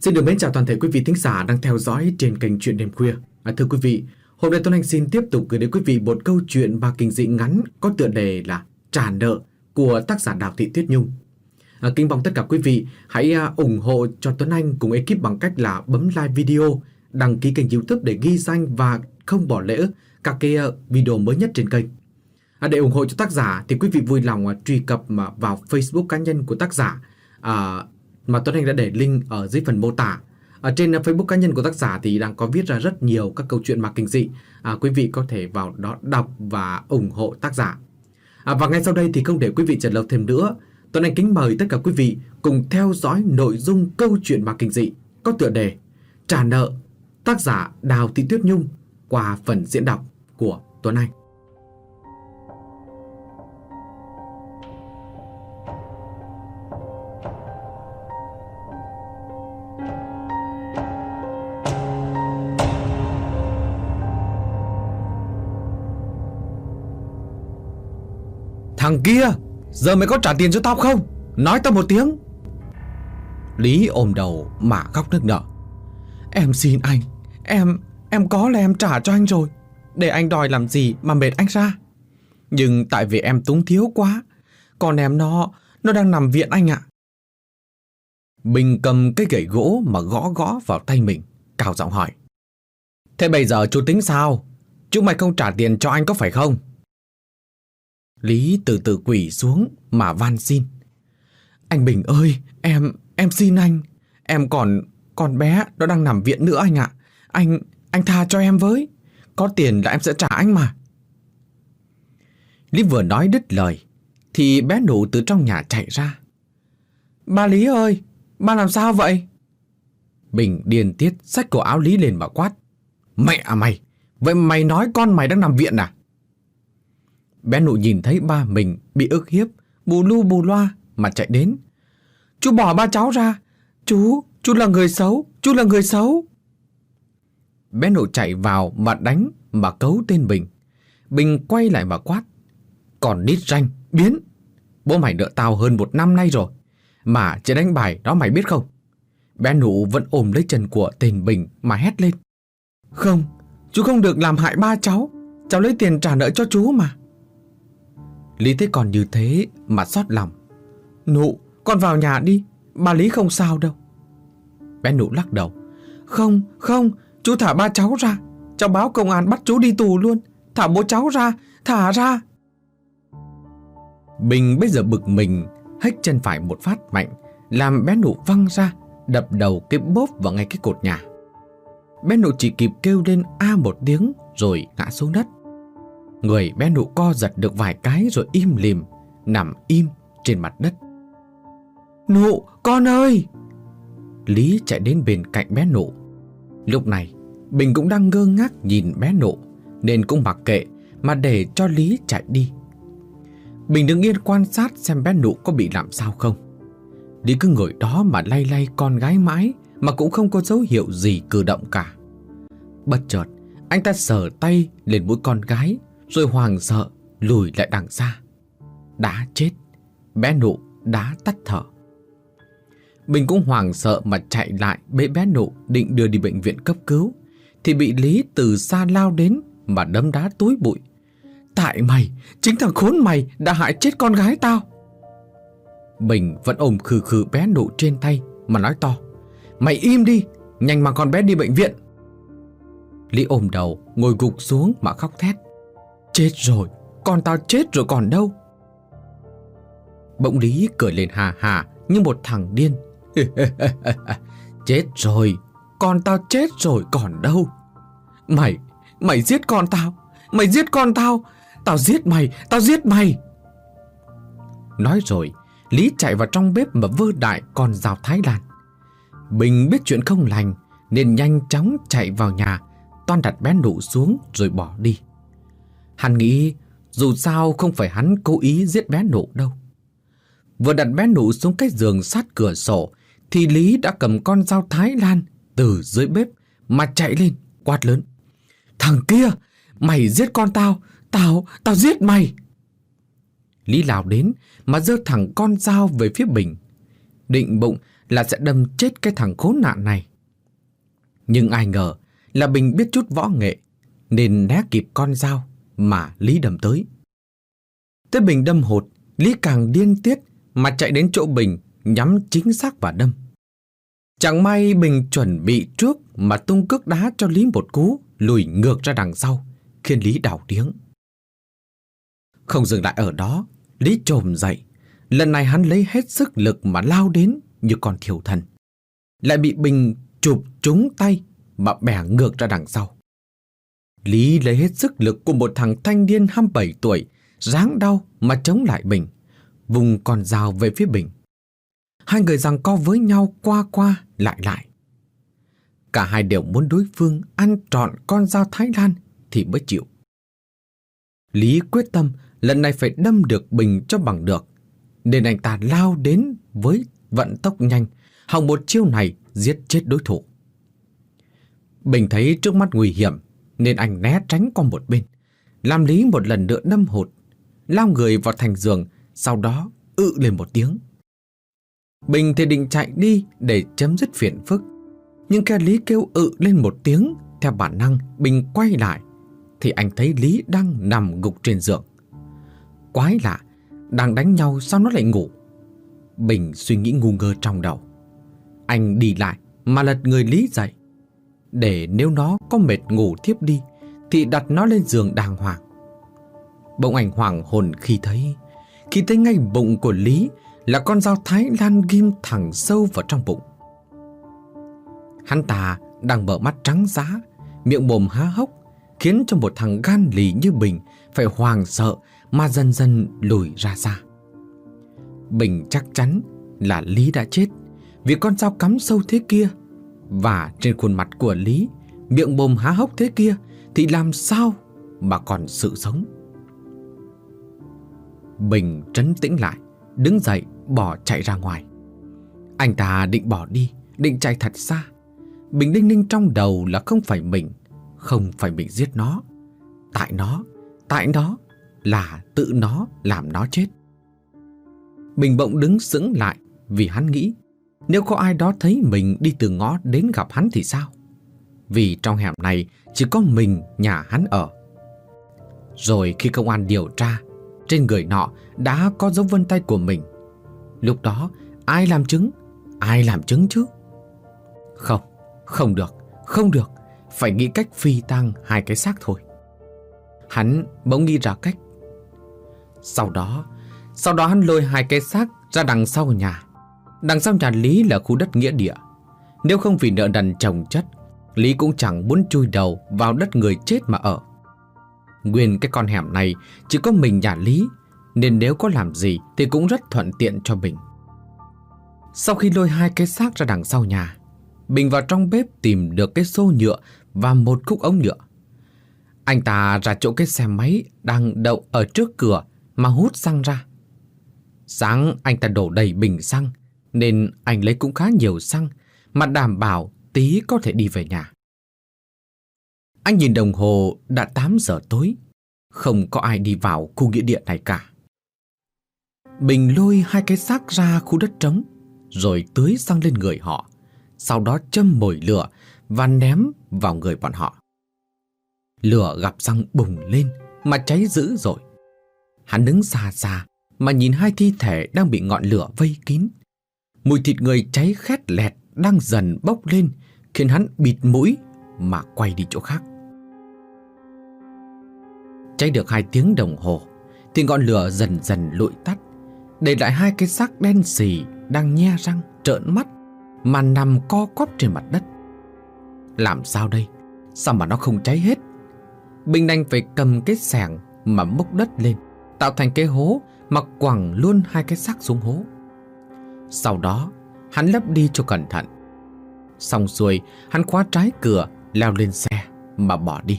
Xin được mến chào toàn thể quý vị thính giả đang theo dõi trên kênh Chuyện Đêm Khuya. Thưa quý vị, hôm nay Tuấn Anh xin tiếp tục gửi đến quý vị một câu chuyện ma kinh dị ngắn có tựa đề là Trả nợ của tác giả Đào Thị Tuyết Nhung. Kính mong tất cả quý vị hãy ủng hộ cho Tuấn Anh cùng ekip bằng cách là bấm like video, đăng ký kênh YouTube để ghi danh và không bỏ lỡ các cái video mới nhất trên kênh. Để ủng hộ cho tác giả thì quý vị vui lòng truy cập vào Facebook cá nhân của tác giả mà Tuấn Anh đã để link ở dưới phần mô tả. Ở trên Facebook cá nhân của tác giả thì đang có viết ra rất nhiều các câu chuyện ma kinh dị. Quý vị có thể vào đó đọc và ủng hộ tác giả. Và ngay sau đây thì không để quý vị chờ lâu thêm nữa, Tuấn Anh kính mời tất cả quý vị cùng theo dõi nội dung câu chuyện ma kinh dị có tựa đề Trả nợ, tác giả Đào Thị Tuyết Nhung qua phần diễn đọc của Tuấn Anh. Thằng kia, giờ mày có trả tiền cho tao không? Nói tao một tiếng. Lý ôm đầu mà khóc nức nở. Em xin anh, em có là em trả cho anh rồi. Để anh đòi làm gì mà mệt anh ra. Nhưng tại vì em túng thiếu quá, còn em nó đang nằm viện anh ạ. Bình cầm cái gậy gỗ mà gõ vào tay mình, cao giọng hỏi. Thế bây giờ chú tính sao? Chúng mày không trả tiền cho anh có phải không? Lý từ từ quỳ xuống mà van xin. Anh Bình ơi, em xin anh. Em còn bé nó đang nằm viện nữa anh ạ. Anh tha cho em với. Có tiền là em sẽ trả anh mà. Lý vừa nói đứt lời thì bé Nụ từ trong nhà chạy ra. Bà Lý ơi, bà làm sao vậy? Bình điên tiết xách cổ áo Lý lên mà quát. Mẹ mày, vậy mày nói con mày đang nằm viện à? Bé Nụ nhìn thấy ba mình bị ức hiếp, bù lu bù loa mà chạy đến. Chú bỏ ba cháu ra. Chú là người xấu, chú là người xấu. Bé Nụ chạy vào mà đánh mà cấu tên Bình. Bình quay lại mà quát. Còn nít ranh, biến. Bố mày nợ tao hơn 1 năm nay rồi. Mà chơi đánh bài đó mày biết không? Bé Nụ vẫn ôm lấy chân của tên Bình mà hét lên. Không, chú không được làm hại ba cháu. Cháu lấy tiền trả nợ cho chú mà. Lý thấy còn như thế mà xót lòng. Nụ, con vào nhà đi, bà Lý không sao đâu. Bé Nụ lắc đầu. Không, chú thả ba cháu ra. Cháu báo công an bắt chú đi tù luôn. Thả bố cháu ra, thả ra. Bình bây giờ bực mình, hếch chân phải một phát mạnh, làm bé Nụ văng ra, đập đầu cái bốp vào ngay cái cột nhà. Bé Nụ chỉ kịp kêu lên a một tiếng rồi ngã xuống đất. Người bé Nụ co giật được vài cái rồi im lìm, nằm im trên mặt đất. Nụ, con ơi! Lý chạy đến bên cạnh bé Nụ. Lúc này, Bình cũng đang ngơ ngác nhìn bé Nụ, nên cũng mặc kệ mà để cho Lý chạy đi. Bình đứng yên quan sát xem bé Nụ có bị làm sao không. Lý cứ ngồi đó mà lay lay con gái mãi mà cũng không có dấu hiệu gì cử động cả. Bất chợt, anh ta sờ tay lên mũi con gái rồi hoảng sợ lùi lại đằng xa. Đã chết, bé Nụ đã tắt thở. Bình cũng hoảng sợ mà chạy lại bế bé Nụ định đưa đi bệnh viện cấp cứu thì bị Lý từ xa lao đến mà đấm đá túi bụi. Tại mày, chính thằng khốn mày đã hại chết con gái tao. Bình vẫn ôm khừ khừ bé Nụ trên tay mà nói to. Mày im đi, nhanh mang con bé đi bệnh viện. Lý ôm đầu ngồi gục xuống mà khóc thét. Chết rồi, con tao chết rồi còn đâu. Bỗng Lý cười lên hà hà như một thằng điên. Chết rồi, con tao chết rồi còn đâu. Mày giết con tao, mày giết con tao. Tao giết mày. Nói rồi, Lý chạy vào trong bếp mà vơ đại con dao Thái Lan. Bình biết chuyện không lành nên nhanh chóng chạy vào nhà, toan đặt bé Nụ xuống rồi bỏ đi. Hắn nghĩ dù sao không phải hắn cố ý giết bé Nụ đâu. Vừa đặt bé Nụ xuống cái giường sát cửa sổ thì Lý đã cầm con dao Thái Lan từ dưới bếp mà chạy lên quát lớn. Thằng kia, mày giết con tao, tao giết mày. Lý lao đến mà giơ thẳng con dao về phía Bình. Định bụng là sẽ đâm chết cái thằng khốn nạn này. Nhưng ai ngờ là Bình biết chút võ nghệ, nên né kịp con dao mà Lý đâm tới. Tới Bình đâm hụt, Lý càng điên tiết mà chạy đến chỗ Bình, nhắm chính xác và đâm. Chẳng may Bình chuẩn bị trước mà tung cước đá cho Lý một cú lùi ngược ra đằng sau, khiến Lý đau điếng. Không dừng lại ở đó, Lý chồm dậy. Lần này hắn lấy hết sức lực mà lao đến như con thiêu thân, lại bị Bình chụp trúng tay mà bẻ ngược ra đằng sau. Lý lấy hết sức lực của một thằng thanh niên 27 tuổi, ráng đau mà chống lại Bình, vùng con dao về phía Bình. Hai người giằng co với nhau qua lại. Cả hai đều muốn đối phương ăn trọn con dao Thái Lan thì mới chịu. Lý quyết tâm lần này phải đâm được Bình cho bằng được, nên anh ta lao đến với vận tốc nhanh, hòng một chiêu này giết chết đối thủ. Bình thấy trước mắt nguy hiểm nên anh né tránh qua một bên, làm Lý một lần nữa đâm hụt, lao người vào thành giường, sau đó lên một tiếng. Bình thì định chạy đi để chấm dứt phiền phức, nhưng khi Lý kêu lên một tiếng, theo bản năng Bình quay lại thì anh thấy Lý đang nằm gục trên giường. Quái lạ, đang đánh nhau sao nó lại ngủ? Bình suy nghĩ ngu ngơ trong đầu. Anh đi lại mà lật người Lý dậy, để nếu nó có mệt ngủ thiếp đi thì đặt nó lên giường đàng hoàng. Bỗng anh hoảng hồn khi thấy ngay bụng của Lý là con dao Thái Lan ghim thẳng sâu vào trong bụng. Hắn ta đang mở mắt trắng dã, miệng mồm há hốc, khiến cho một thằng gan lì như Bình phải hoảng sợ mà dần dần lùi ra xa. Bình chắc chắn là Lý đã chết vì con dao cắm sâu thế kia, và trên khuôn mặt của Lý, miệng mồm há hốc thế kia thì làm sao mà còn sự sống. Bình trấn tĩnh lại, đứng dậy bỏ chạy ra ngoài. Anh ta định bỏ đi, định chạy thật xa. Bình đinh ninh trong đầu là không phải mình giết nó. Tại nó là tự nó làm nó chết. Bình bỗng đứng sững lại vì hắn nghĩ nếu có ai đó thấy mình đi từ ngõ đến gặp hắn thì sao? Vì trong hẻm này chỉ có mình nhà hắn ở. Rồi khi công an điều tra, trên người nọ đã có dấu vân tay của mình. Lúc đó ai làm chứng? Ai làm chứng chứ? Không được, phải nghĩ cách phi tang hai cái xác thôi. Hắn bỗng nghĩ ra cách. Sau đó hắn lôi hai cái xác ra đằng sau nhà. Đằng sau nhà Lý là khu đất nghĩa địa. Nếu không vì nợ nần chồng chất, Lý cũng chẳng muốn chui đầu vào đất người chết mà ở. Nguyên cái con hẻm này chỉ có mình nhà Lý, nên nếu có làm gì thì cũng rất thuận tiện cho Bình. Sau khi lôi hai cái xác ra đằng sau nhà, Bình vào trong bếp tìm được cái xô nhựa và một khúc ống nhựa. Anh ta ra chỗ cái xe máy đang đậu ở trước cửa mà hút xăng ra. Sáng anh ta đổ đầy bình xăng, nên anh lấy cũng khá nhiều xăng mà đảm bảo tí có thể đi về nhà. Anh nhìn đồng hồ đã 8 giờ tối, không có ai đi vào khu nghĩa địa này cả. Bình lôi hai cái xác ra khu đất trống, rồi tưới xăng lên người họ, sau đó châm mồi lửa và ném vào người bọn họ. Lửa gặp xăng bùng lên mà cháy dữ rồi. Hắn đứng xa xa mà nhìn hai thi thể đang bị ngọn lửa vây kín. Mùi thịt người cháy khét lẹt đang dần bốc lên, khiến hắn bịt mũi mà quay đi chỗ khác. Cháy được 2 tiếng đồng hồ thì ngọn lửa dần dần lụi tắt, để lại hai cái xác đen xì đang nhe răng trợn mắt mà nằm co quắp trên mặt đất. Làm sao đây? Sao mà nó không cháy hết? Bình đành phải cầm cái xẻng mà múc đất lên, tạo thành cái hố mà quẳng luôn hai cái xác xuống hố. Sau đó hắn lấp đi cho cẩn thận. Xong xuôi, hắn khóa trái cửa, leo lên xe mà bỏ đi.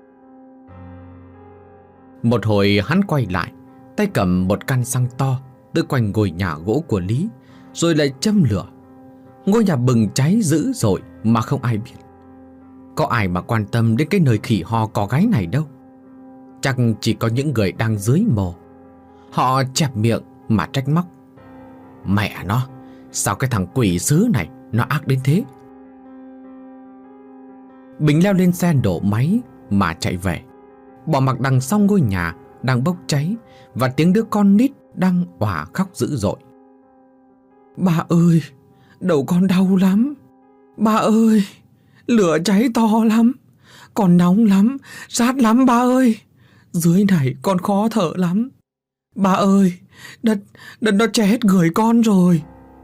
Một hồi hắn quay lại, tay cầm một căn xăng to, tới quanh ngôi nhà gỗ của Lý, rồi lại châm lửa. Ngôi nhà bừng cháy dữ dội mà không ai biết. Có ai mà quan tâm đến cái nơi khỉ ho có gáy này đâu. Chắc chỉ có những người đang dưới mồ. Họ chẹp miệng mà trách móc: Mẹ nó, Sao cái thằng quỷ sứ này nó ác đến thế? Bình leo lên xe nổ máy mà chạy về, bỏ mặc đằng sau ngôi nhà đang bốc cháy và tiếng đứa con nít đang òa khóc dữ dội. Ba ơi, đầu con đau lắm. Ba ơi, lửa cháy to lắm, còn nóng lắm, rát lắm ba ơi. Dưới này con khó thở lắm. Ba ơi, đất nó che hết người con rồi.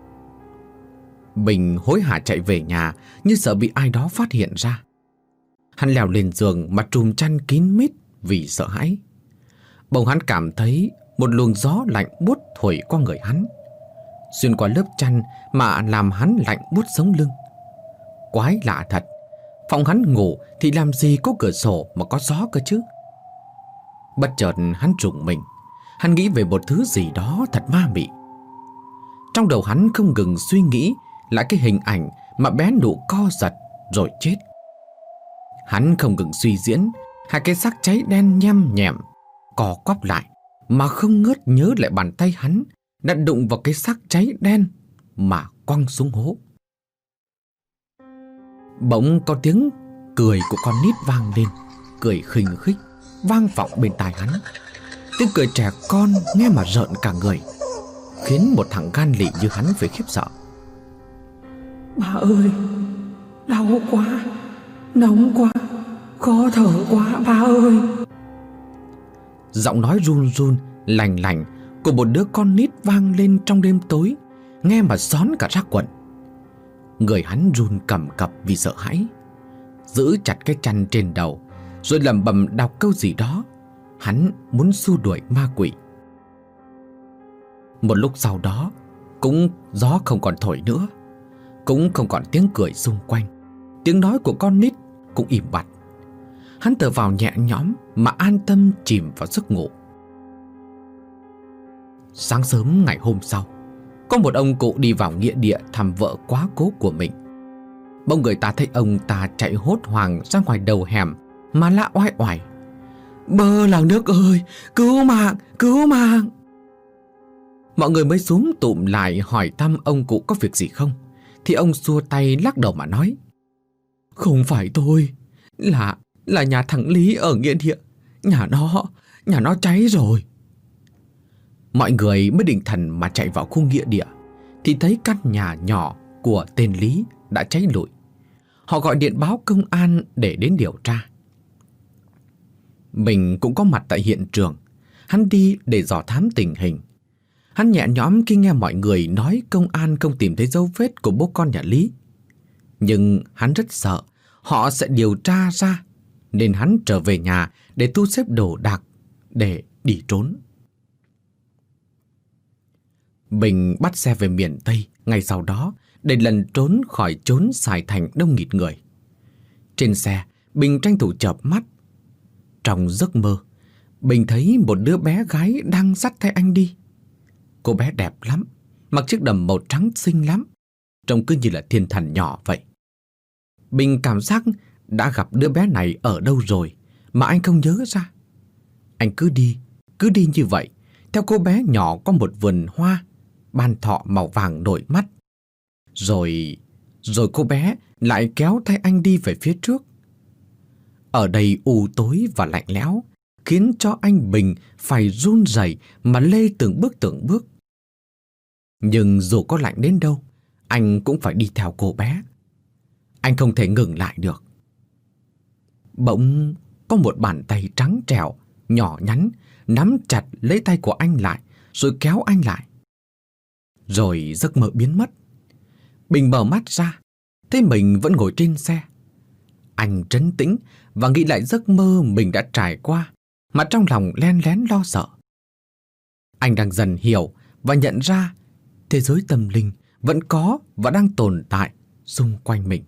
Bình hối hả chạy về nhà như sợ bị ai đó phát hiện ra. Hắn leo lên giường mà trùm chăn kín mít vì sợ hãi. Bỗng hắn cảm thấy một luồng gió lạnh buốt thổi qua người hắn, xuyên qua lớp chăn mà làm hắn lạnh buốt sống lưng. Quái lạ thật, phòng hắn ngủ thì làm gì có cửa sổ mà có gió cơ chứ. Bất chợt hắn rùng mình. Hắn nghĩ về một thứ gì đó thật ma mị. Trong đầu hắn không ngừng suy nghĩ lại cái hình ảnh mà bé Nụ co giật rồi chết. Hắn không ngừng suy diễn hai cái xác cháy đen nhem nhẹm co quắp lại mà không ngớt nhớ lại bàn tay hắn đã đụng vào cái xác cháy đen mà quăng xuống hố. Bỗng có tiếng cười của con nít vang lên, cười khinh khích vang vọng bên tai hắn. Tiếng cười trẻ con nghe mà rợn cả người, khiến một thằng gan lị như hắn phải khiếp sợ. Ba ơi, đau quá, nóng quá, khó thở quá ba ơi. Giọng nói run run lành lành của một đứa con nít vang lên trong đêm tối, nghe mà xón cả ra quần. Người hắn run cầm cập vì sợ hãi, giữ chặt cái chăn trên đầu rồi lẩm bẩm đọc câu gì đó. Hắn muốn xua đuổi ma quỷ. Một lúc sau đó, cũng gió không còn thổi nữa, cũng không còn tiếng cười xung quanh, tiếng nói của con nít cũng im bặt. Hắn thở vào nhẹ nhõm mà an tâm chìm vào giấc ngủ. Sáng sớm ngày hôm sau, có một ông cụ đi vào nghĩa địa thăm vợ quá cố của mình. Bỗng người ta thấy ông ta chạy hốt hoảng ra ngoài đầu hẻm mà la oai oải: Bơ làng nước ơi, cứu mạng, cứu mạng. Mọi người mới xúm tụm lại hỏi thăm ông cụ có việc gì không, thì ông xua tay lắc đầu mà nói: Không phải tôi, là nhà thằng Lý ở nghĩa địa, nhà nó cháy rồi. Mọi người mới định thần mà chạy vào khu nghĩa địa thì thấy căn nhà nhỏ của tên Lý đã cháy lụi. Họ gọi điện báo công an để đến điều tra. Mình cũng có mặt tại hiện trường. Hắn đi để dò thám tình hình. Hắn nhẹ nhõm khi nghe mọi người nói công an không tìm thấy dấu vết của bố con nhà Lý. Nhưng hắn rất sợ họ sẽ điều tra ra, nên hắn trở về nhà để thu xếp đồ đạc để đi trốn. Bình bắt xe về miền Tây ngay sau đó để lần trốn khỏi chốn Sài Thành đông nghịt người. Trên xe, Bình tranh thủ chợp mắt. Trong giấc mơ, Bình thấy một đứa bé gái đang dắt tay anh đi. Cô bé đẹp lắm, mặc chiếc đầm màu trắng xinh lắm, trông cứ như là thiên thần nhỏ vậy. Bình cảm giác đã gặp đứa bé này ở đâu rồi mà anh không nhớ ra. Anh cứ đi như vậy, theo cô bé nhỏ qua một vườn hoa, ban thọ màu vàng nổi mắt. Rồi cô bé lại kéo tay anh đi về phía trước. Ở đây u tối và lạnh lẽo, khiến cho anh Bình phải run rẩy mà lê từng bước. Nhưng dù có lạnh đến đâu, anh cũng phải đi theo cô bé. Anh không thể ngừng lại được. Bỗng có một bàn tay trắng trẻo, nhỏ nhắn nắm chặt lấy tay của anh lại, rồi kéo anh lại. Rồi giấc mơ biến mất. Bình mở mắt ra, thấy mình vẫn ngồi trên xe. Anh trấn tĩnh và nghĩ lại giấc mơ mình đã trải qua, mà trong lòng len lén lo sợ. Anh đang dần hiểu và nhận ra thế giới tâm linh vẫn có và đang tồn tại xung quanh mình.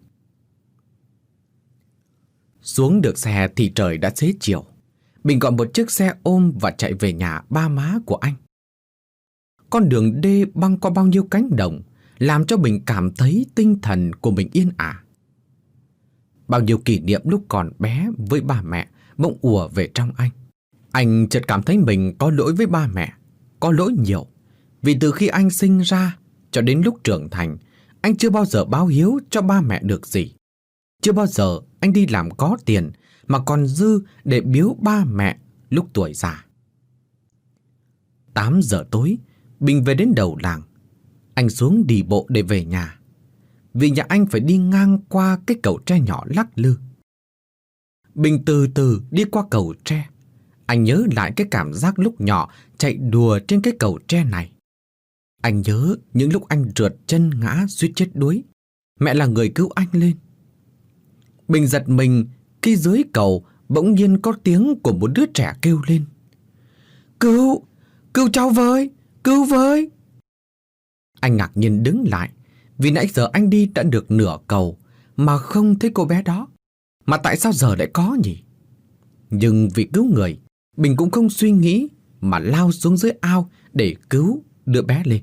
Xuống được xe thì trời đã xế chiều. Bình gọi một chiếc xe ôm và chạy về nhà ba má của anh. Con đường đê băng qua bao nhiêu cánh đồng làm cho Bình cảm thấy tinh thần của mình yên ả. Bao nhiêu kỷ niệm lúc còn bé với ba mẹ bỗng ùa về trong anh. Anh chợt cảm thấy mình có lỗi với ba mẹ, có lỗi nhiều, vì từ khi anh sinh ra cho đến lúc trưởng thành, anh chưa bao giờ báo hiếu cho ba mẹ được gì. Chưa bao giờ anh đi làm có tiền mà còn dư để biếu ba mẹ lúc tuổi già. 8 giờ tối, Bình về đến đầu làng. Anh xuống đi bộ để về nhà. Vì nhà anh phải đi ngang qua cái cầu tre nhỏ lắc lư. Bình từ từ đi qua cầu tre. Anh nhớ lại cái cảm giác lúc nhỏ chạy đùa trên cái cầu tre này. Anh nhớ những lúc anh trượt chân ngã suýt chết đuối. Mẹ là người cứu anh lên. Bình giật mình khi dưới cầu bỗng nhiên có tiếng của một đứa trẻ kêu lên. Cứu! Cứu cháu với! Cứu với! Anh ngạc nhiên đứng lại, vì nãy giờ anh đi đã được nửa cầu mà không thấy cô bé đó. Mà tại sao giờ lại có nhỉ? Nhưng vì cứu người, Bình cũng không suy nghĩ mà lao xuống dưới ao để cứu đứa bé lên.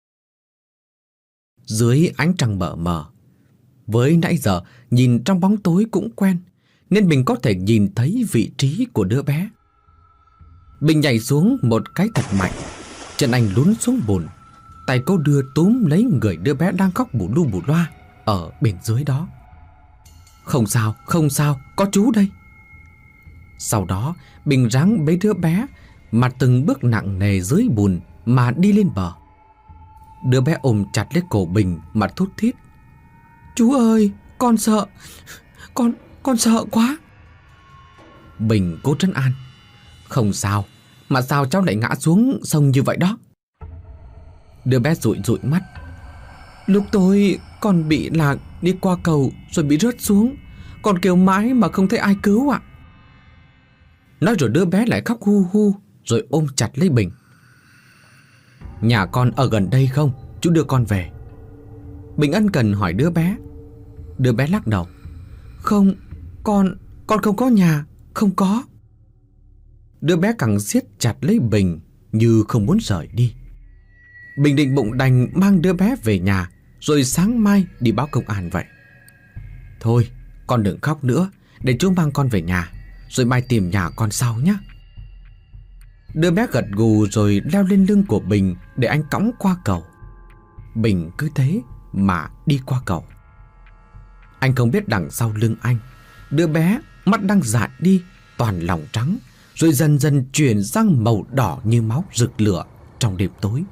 Dưới ánh trăng mờ mờ, với nãy giờ nhìn trong bóng tối cũng quen, nên Bình có thể nhìn thấy vị trí của đứa bé. Bình nhảy xuống một cái thật mạnh, chân anh lún xuống bùn. Tay cô đưa túm lấy người đứa bé đang khóc bù lu bù loa ở bên dưới đó. Không sao, không sao, có chú đây. Sau đó Bình ráng bế đứa bé mà từng bước nặng nề dưới bùn mà đi lên bờ. Đứa bé ôm chặt lấy cổ Bình mà thút thít. Chú ơi, con sợ, con sợ quá. Bình cố trấn an. Không sao, mà sao cháu lại ngã xuống sông như vậy đó? Đứa bé dụi dụi mắt. Lúc tôi còn bị lạc đi qua cầu rồi bị rớt xuống, còn kêu mãi mà không thấy ai cứu ạ. Nói rồi đứa bé lại khóc hu hu rồi ôm chặt lấy Bình. Nhà con ở gần đây không? Chú đưa con về. Bình ân cần hỏi đứa bé. Đứa bé lắc đầu. Không, con không có nhà, không có. Đứa bé càng siết chặt lấy Bình như không muốn rời đi. Bình định bụng đành mang đứa bé về nhà, rồi sáng mai đi báo công an vậy. Thôi, con đừng khóc nữa, để chú mang con về nhà, rồi mai tìm nhà con sau nhé. Đứa bé gật gù rồi leo lên lưng của Bình để anh cõng qua cầu. Bình cứ thế mà đi qua cầu. Anh không biết đằng sau lưng anh, đứa bé mắt đang dại đi, toàn lòng trắng, rồi dần dần chuyển sang màu đỏ như máu rực lửa trong đêm tối.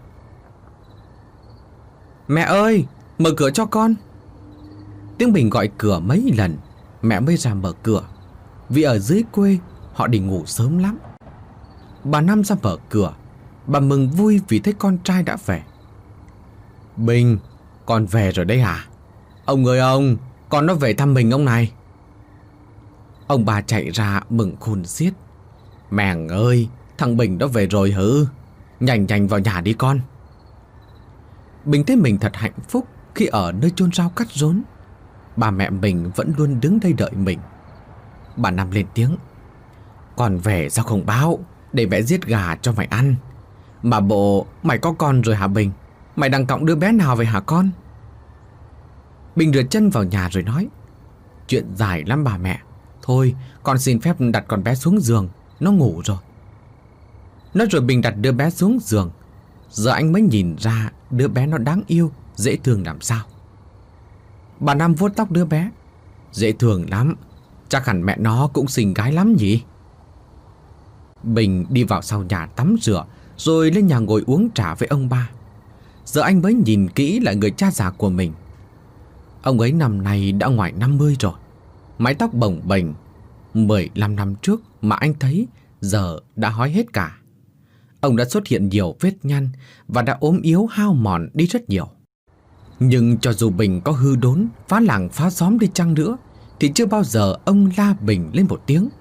Mẹ ơi, mở cửa cho con. Tiếng Bình gọi cửa mấy lần, mẹ mới ra mở cửa. Vì ở dưới quê họ đi ngủ sớm lắm. Bà Năm ra mở cửa. Bà mừng vui vì thấy con trai đã về. Bình, con về rồi đấy hả? Ông ơi ông, con nó về thăm mình ông này. Ông bà chạy ra mừng khôn xiết. Mèng ơi, thằng Bình nó về rồi hử? Nhanh nhanh vào nhà đi con. Bình thấy mình thật hạnh phúc khi ở nơi chôn rau cắt rốn. Bà mẹ mình vẫn luôn đứng đây đợi mình. Bà Năm lên tiếng. Con về sao không báo, để mẹ giết gà cho mày ăn. Mà bộ mày có con rồi hả Bình? Mày đang cõng đứa bé nào vậy hả con? Bình rửa chân vào nhà rồi nói. Chuyện dài lắm bà mẹ. Thôi con xin phép đặt con bé xuống giường, nó ngủ rồi. Nói rồi Bình đặt đứa bé xuống giường. Giờ anh mới nhìn ra đứa bé nó đáng yêu, dễ thương làm sao. Bà Năm vuốt tóc đứa bé. Dễ thương lắm, chắc hẳn mẹ nó cũng xinh gái lắm nhỉ. Bình đi vào sau nhà tắm rửa, rồi lên nhà ngồi uống trà với ông ba. Giờ anh mới nhìn kỹ lại người cha già của mình. Ông ấy năm nay đã ngoài 50 rồi. Mái tóc bồng bềnh. 15 năm trước mà anh thấy giờ đã hói hết cả. Ông đã xuất hiện nhiều vết nhăn và đã ốm yếu hao mòn đi rất nhiều. Nhưng cho dù Bình có hư đốn, phá làng phá xóm đi chăng nữa, thì chưa bao giờ ông la Bình lên một tiếng.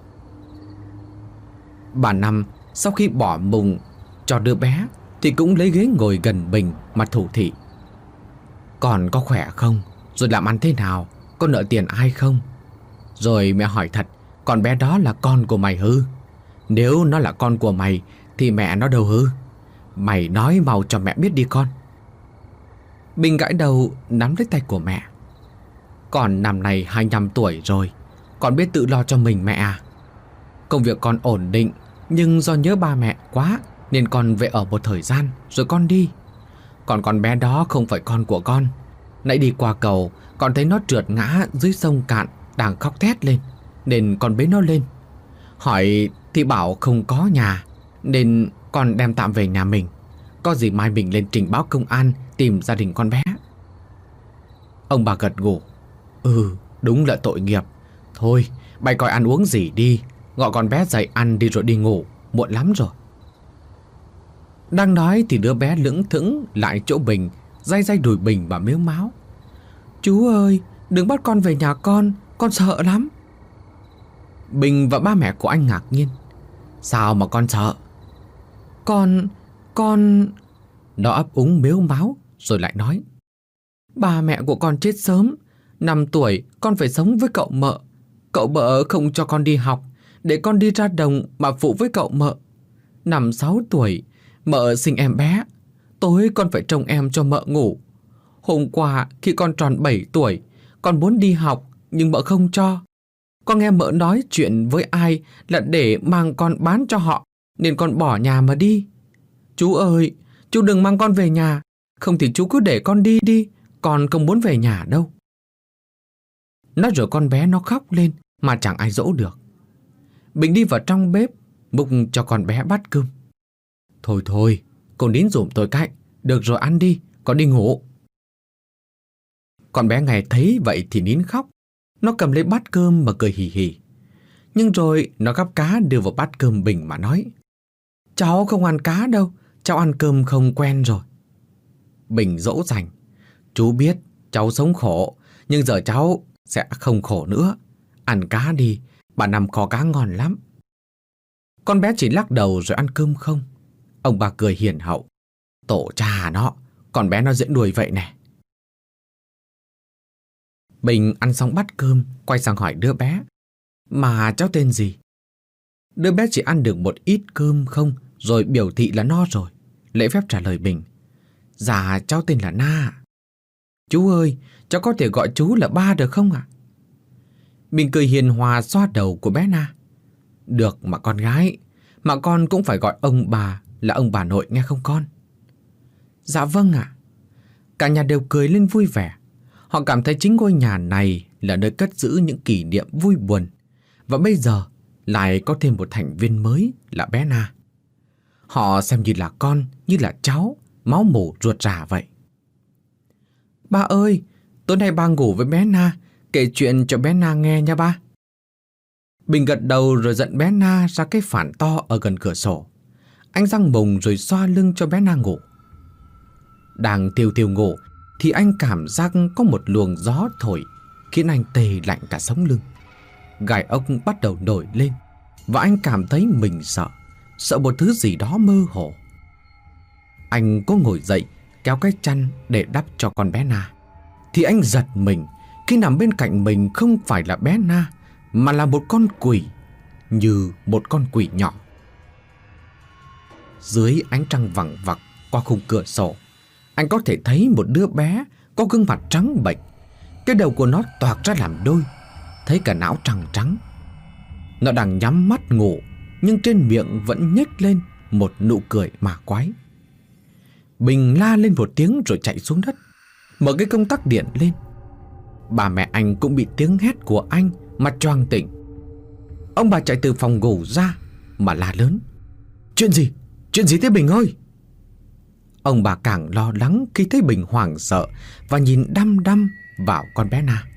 Bà Năm sau khi bỏ mùng cho đứa bé thì cũng lấy ghế ngồi gần Bình mà thủ thỉ. Con có khỏe không? Rồi làm ăn thế nào? Có nợ tiền ai không? Rồi mẹ hỏi thật, con bé đó là con của mày hư? Nếu nó là con của mày thì mẹ nó đâu hư? Mày nói mau cho mẹ biết đi con. Bình gãi đầu nắm lấy tay của mẹ. Con năm nay 25 tuổi rồi, con biết tự lo cho mình mẹ à. Công việc con ổn định, nhưng do nhớ ba mẹ quá nên con về ở một thời gian rồi con đi. Còn con bé đó không phải con của con. Nãy đi qua cầu, con thấy nó trượt ngã dưới sông cạn, đang khóc thét lên, nên con bế nó lên. Hỏi thì bảo không có nhà, nên con đem tạm về nhà mình. Có gì mai mình lên trình báo công an tìm gia đình con bé. Ông bà gật gù. Đúng là tội nghiệp. Thôi, bày coi ăn uống gì đi, gọi con bé dậy ăn đi rồi đi ngủ, muộn lắm rồi. Đang nói thì đứa bé lững thững lại chỗ Bình, day day đùi Bình và mếu máo. Chú ơi, đừng bắt con về nhà con sợ lắm. Bình và ba mẹ của anh ngạc nhiên. Sao mà con sợ? Con... Nó ấp úng mếu máo rồi lại nói. Ba mẹ của con chết sớm. 5 tuổi con phải sống với cậu mợ. Cậu mợ không cho con đi học, để con đi ra đồng mà phụ với cậu mợ. 5-6 tuổi mợ sinh em bé. Tối con phải trông em cho mợ ngủ. Hôm qua khi con tròn 7 tuổi, con muốn đi học nhưng mợ không cho. Con nghe mợ nói chuyện với ai là để mang con bán cho họ, nên con bỏ nhà mà đi. Chú ơi, chú đừng mang con về nhà. Không thì chú cứ để con đi đi. Con không muốn về nhà đâu. Nói rồi con bé nó khóc lên mà chẳng ai dỗ được. Bình đi vào trong bếp múc cho con bé bát cơm. Thôi, con nín giùm tôi cái. Được rồi, ăn đi, con đi ngủ. Con bé nghe thấy vậy thì nín khóc. Nó cầm lấy bát cơm mà cười hì hì. Nhưng rồi nó gắp cá đưa vào bát cơm Bình mà nói. Cháu không ăn cá đâu, cháu ăn cơm không quen rồi. Bình dỗ dành. Chú biết cháu sống khổ, nhưng giờ cháu sẽ không khổ nữa. Ăn cá đi, bà Năm kho cá ngon lắm. Con bé chỉ lắc đầu rồi ăn cơm không. Ông bà cười hiền hậu. Tổ cha nó, con bé nó dễ đuổi vậy nè. Bình ăn xong bát cơm, quay sang hỏi đứa bé. Mà cháu tên gì? Đứa bé chỉ ăn được một ít cơm không, rồi biểu thị là no rồi. Lễ phép trả lời Bình. Dạ, cháu tên là Na. Chú ơi, cháu có thể gọi chú là ba được không ạ? Bình cười hiền hòa xoa đầu của bé Na. Được mà con gái, mà con cũng phải gọi ông bà là ông bà nội nghe không con? Dạ vâng ạ. Cả nhà đều cười lên vui vẻ. Họ cảm thấy chính ngôi nhà này là nơi cất giữ những kỷ niệm vui buồn. Và bây giờ lại có thêm một thành viên mới là bé Na. Họ xem như là con, như là cháu, máu mủ ruột rà vậy. Ba ơi, tối nay ba ngủ với bé Na, kể chuyện cho bé Na nghe nha ba. Bình gật đầu rồi dẫn bé Na ra cái phản to ở gần cửa sổ. Anh răng mùng rồi xoa lưng cho bé Na ngủ. Đang thiêu ngủ thì anh cảm giác có một luồng gió thổi khiến anh tê lạnh cả sống lưng. Gai ốc bắt đầu nổi lên và anh cảm thấy mình sợ một thứ gì đó mơ hồ. Anh có ngồi dậy kéo cái chăn để đắp cho con bé Na thì anh giật mình khi nằm bên cạnh mình không phải là bé Na mà là một con quỷ, như một con quỷ nhỏ. Dưới ánh trăng vằng vặc qua khung cửa sổ, anh có thể thấy một đứa bé có gương mặt trắng bệch. Cái đầu của nó toạc ra làm đôi, thấy cả não trắng. Nó đang nhắm mắt ngủ, nhưng trên miệng vẫn nhếch lên một nụ cười ma quái. Bình la lên một tiếng rồi chạy xuống đất, mở cái công tắc điện lên. Bà mẹ anh cũng bị tiếng hét của anh mà choàng tỉnh. Ông bà chạy từ phòng ngủ ra mà la lớn. Chuyện gì thế Bình ơi? Ông bà càng lo lắng khi thấy Bình hoảng sợ và nhìn đăm đăm vào con bé Na.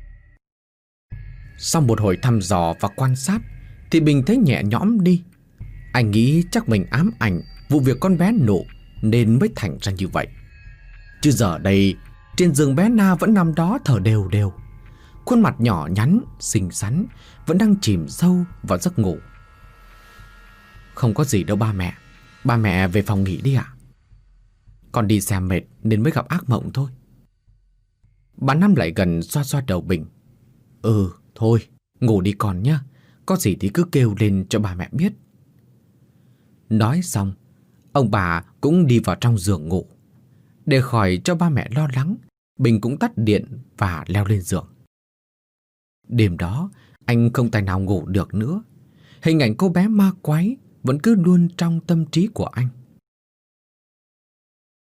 Sau một hồi thăm dò và quan sát thì Bình thấy nhẹ nhõm đi. Anh nghĩ chắc mình ám ảnh vụ việc con bé nộ nên mới thành ra như vậy. Chứ giờ đây trên giường bé Na vẫn nằm đó thở đều đều. Khuôn mặt nhỏ nhắn, xinh xắn vẫn đang chìm sâu vào giấc ngủ. Không có gì đâu ba mẹ. Ba mẹ về phòng nghỉ đi ạ. Con đi xe mệt nên mới gặp ác mộng thôi. Bà Năm lại gần xoa xoa đầu Bình. Thôi, ngủ đi con nhé. Có gì thì cứ kêu lên cho bà mẹ biết. Nói xong, ông bà cũng đi vào trong giường ngủ. Để khỏi cho ba mẹ lo lắng, Bình cũng tắt điện và leo lên giường. Đêm đó, anh không tài nào ngủ được nữa. Hình ảnh cô bé ma quái vẫn cứ luôn trong tâm trí của anh.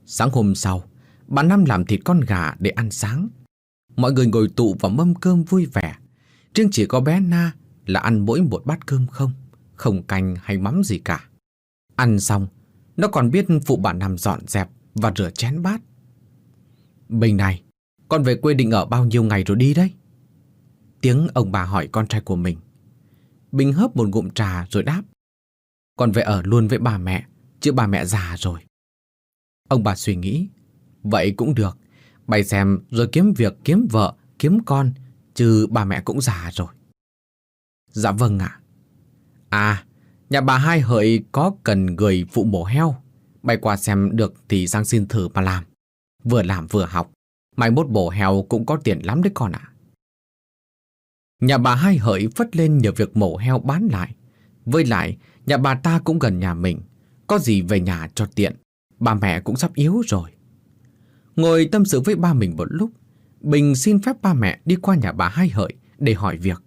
Sáng hôm sau, bà Năm làm thịt con gà để ăn sáng. Mọi người ngồi tụ vào mâm cơm vui vẻ. Riêng chỉ có bé Na là ăn mỗi một bát cơm không canh hay mắm gì cả. Ăn xong, nó còn biết phụ bà Năm dọn dẹp và rửa chén bát. Bình này, con về quê định ở bao nhiêu ngày rồi đi đấy? Tiếng ông bà hỏi con trai của mình. Bình hớp một ngụm trà rồi đáp. Con về ở luôn với bà mẹ, chứ bà mẹ già rồi. Ông bà suy nghĩ. Vậy cũng được, bày xem rồi kiếm việc, kiếm vợ, kiếm con, chứ bà mẹ cũng già rồi. Dạ vâng ạ. Nhà bà Hai Hợi có cần người phụ mổ heo. Bay qua xem được thì sang xin thử mà làm. Vừa làm vừa học, mai mốt bổ heo cũng có tiền lắm đấy con ạ. Nhà bà Hai Hợi phất lên nhờ việc mổ heo bán lại. Với lại, nhà bà ta cũng gần nhà mình, có gì về nhà cho tiện. Bà mẹ cũng sắp yếu rồi. Ngồi tâm sự với ba mình một lúc, Bình xin phép ba mẹ đi qua nhà bà Hai Hợi để hỏi việc.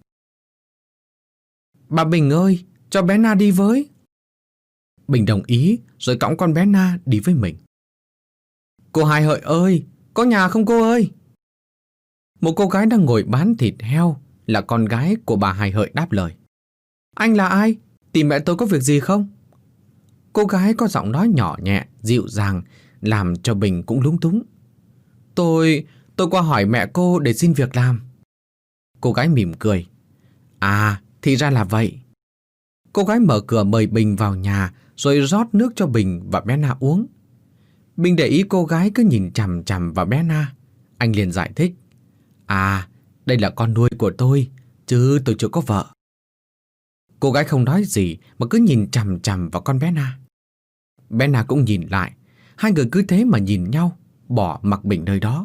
Bà Bình ơi, cho bé Na đi với. Bình đồng ý rồi cõng con bé Na đi với mình. Cô Hai Hợi ơi, có nhà không cô ơi? Một cô gái đang ngồi bán thịt heo là con gái của bà Hai Hợi đáp lời. Anh là ai? Tìm mẹ tôi có việc gì không? Cô gái có giọng nói nhỏ nhẹ, dịu dàng, làm cho Bình cũng lúng túng. Tôi qua hỏi mẹ cô để xin việc làm. Cô gái mỉm cười. Thì ra là vậy. Cô gái mở cửa mời Bình vào nhà rồi rót nước cho Bình và bé Na uống. Bình để ý cô gái cứ nhìn chằm chằm vào bé Na. Anh liền giải thích. Đây là con nuôi của tôi, chứ tôi chưa có vợ. Cô gái không nói gì mà cứ nhìn chằm chằm vào con bé Na. Bé Na cũng nhìn lại. Hai người cứ thế mà nhìn nhau, bỏ mặc Bình nơi đó.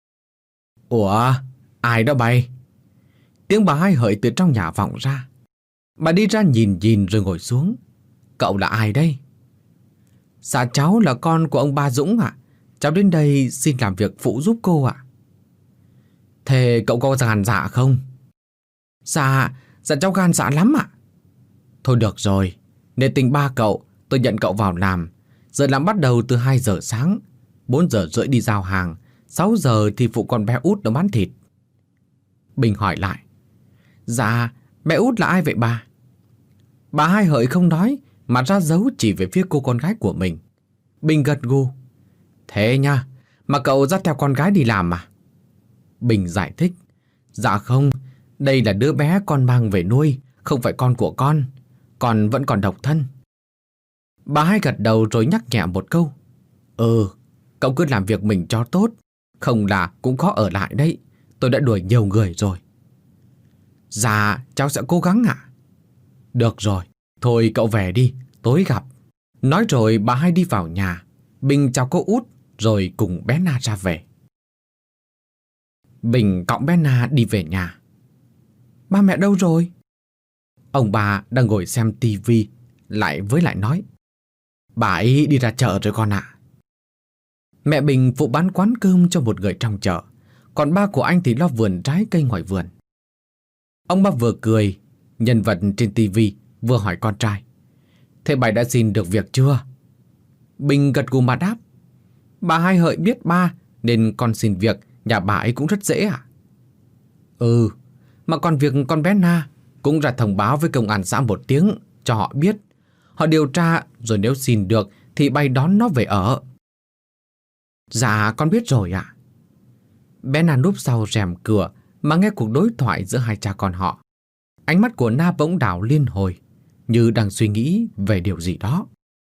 Ủa, ai đó bay? Tiếng bà Hai Hợi từ trong nhà vọng ra. Bà đi ra nhìn rồi ngồi xuống. Cậu là ai đây? Dạ cháu là con của ông ba Dũng ạ. Cháu đến đây xin làm việc phụ giúp cô ạ. Thế cậu có gan dạ không? Dạ cháu gan dạ lắm ạ. Thôi được rồi, nể tình ba cậu, tôi nhận cậu vào làm. Giờ làm bắt đầu từ 2 giờ sáng, 4 giờ rưỡi đi giao hàng, 6 giờ thì phụ con bé út nó bán thịt. Bình hỏi lại. Dạ, bé út là ai vậy bà? Bà Hai Hợi không nói mà ra dấu chỉ về phía cô con gái của mình. Bình gật gù. Thế nha, mà cậu dắt theo con gái đi làm à? Bình giải thích. Dạ không, đây là đứa bé con mang về nuôi, không phải con của con vẫn còn độc thân. Bà Hai gật đầu rồi nhắc nhẹ một câu. Cậu cứ làm việc mình cho tốt, không là cũng khó ở lại đấy. Tôi đã đuổi nhiều người rồi. Dạ, cháu sẽ cố gắng ạ. Được rồi, thôi cậu về đi, tối gặp. Nói rồi bà Hai đi vào nhà. Bình chào cô út rồi cùng bé Na ra về. Bình cõng bé Na đi về nhà. Ba mẹ đâu rồi? Ông bà đang ngồi xem tivi lại nói. Bà ấy đi ra chợ rồi con ạ. Mẹ Bình phụ bán quán cơm cho một người trong chợ, còn ba của anh thì lo vườn trái cây ngoài vườn. Ông ba vừa cười, nhân vật trên tivi vừa hỏi con trai. Thế bà đã xin được việc chưa? Bình gật gù mà đáp. Bà Hai Hợi biết ba nên con xin việc nhà bà ấy cũng rất dễ ạ. Mà còn việc con bé Na cũng ra thông báo với công an xã một tiếng cho họ biết. Họ điều tra rồi nếu xin được thì bay đón nó về ở. Dạ con biết rồi ạ. Bé Na núp sau rèm cửa mà nghe cuộc đối thoại giữa hai cha con họ. Ánh mắt của Na bỗng đảo liên hồi, như đang suy nghĩ về điều gì đó.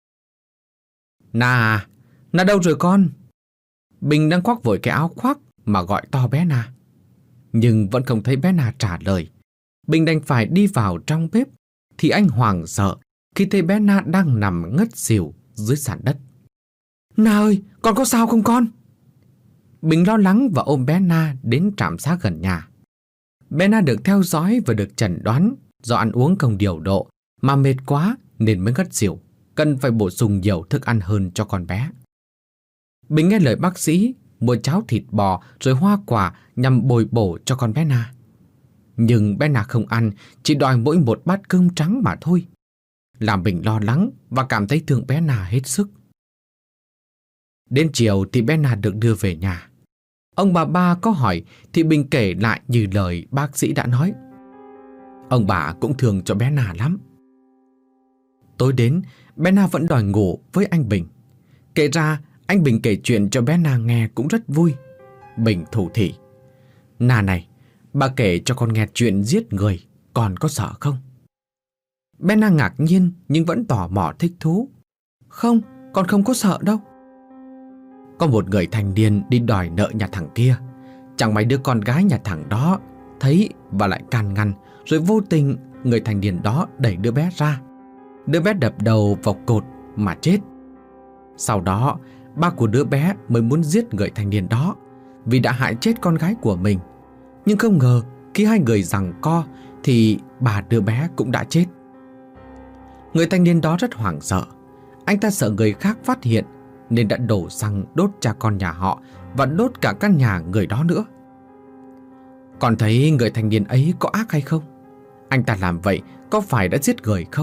Na đâu rồi con? Bình đang khoác vội cái áo khoác mà gọi to bé Na. Nhưng vẫn không thấy bé Na trả lời. Bình đành phải đi vào trong bếp thì anh hoảng sợ khi thấy bé Na đang nằm ngất xỉu dưới sàn đất. Na ơi, con có sao không con? Bình lo lắng và ôm bé Na đến trạm xá gần nhà. Bé Na được theo dõi và được chẩn đoán do ăn uống không điều độ mà mệt quá nên mới ngất xỉu, cần phải bổ sung nhiều thức ăn hơn cho con bé. Bình nghe lời bác sĩ, mua cháo thịt bò rồi hoa quả nhằm bồi bổ cho con bé Na. Nhưng bé Na không ăn, chỉ đòi mỗi một bát cơm trắng mà thôi. Làm Bình lo lắng và cảm thấy thương bé Na hết sức. Đến chiều thì bé Na được đưa về nhà. Ông bà ba có hỏi thì Bình kể lại như lời bác sĩ đã nói. Ông bà cũng thương cho bé Na lắm. Tối đến, bé Na vẫn đòi ngủ với anh Bình. Kể ra, anh Bình kể chuyện cho bé Na nghe cũng rất vui. Bình thủ thỉ: Na này, bà kể cho con nghe chuyện giết người, con có sợ không? Bé Na ngạc nhiên nhưng vẫn tò mò thích thú. Không, con không có sợ đâu. Có một người thanh niên đi đòi nợ nhà thằng kia. Chẳng may đứa con gái nhà thằng đó thấy và lại can ngăn, rồi vô tình người thanh niên đó đẩy đứa bé ra. Đứa bé đập đầu vào cột mà chết. Sau đó, ba của đứa bé mới muốn giết người thanh niên đó vì đã hại chết con gái của mình. Nhưng không ngờ khi hai người giằng co thì bà đứa bé cũng đã chết. Người thanh niên đó rất hoảng sợ. Anh ta sợ người khác phát hiện nên đã đổ xăng đốt cha con nhà họ và đốt cả căn nhà người đó nữa. Còn thấy người thanh niên ấy có ác hay không? Anh ta làm vậy có phải đã giết người không?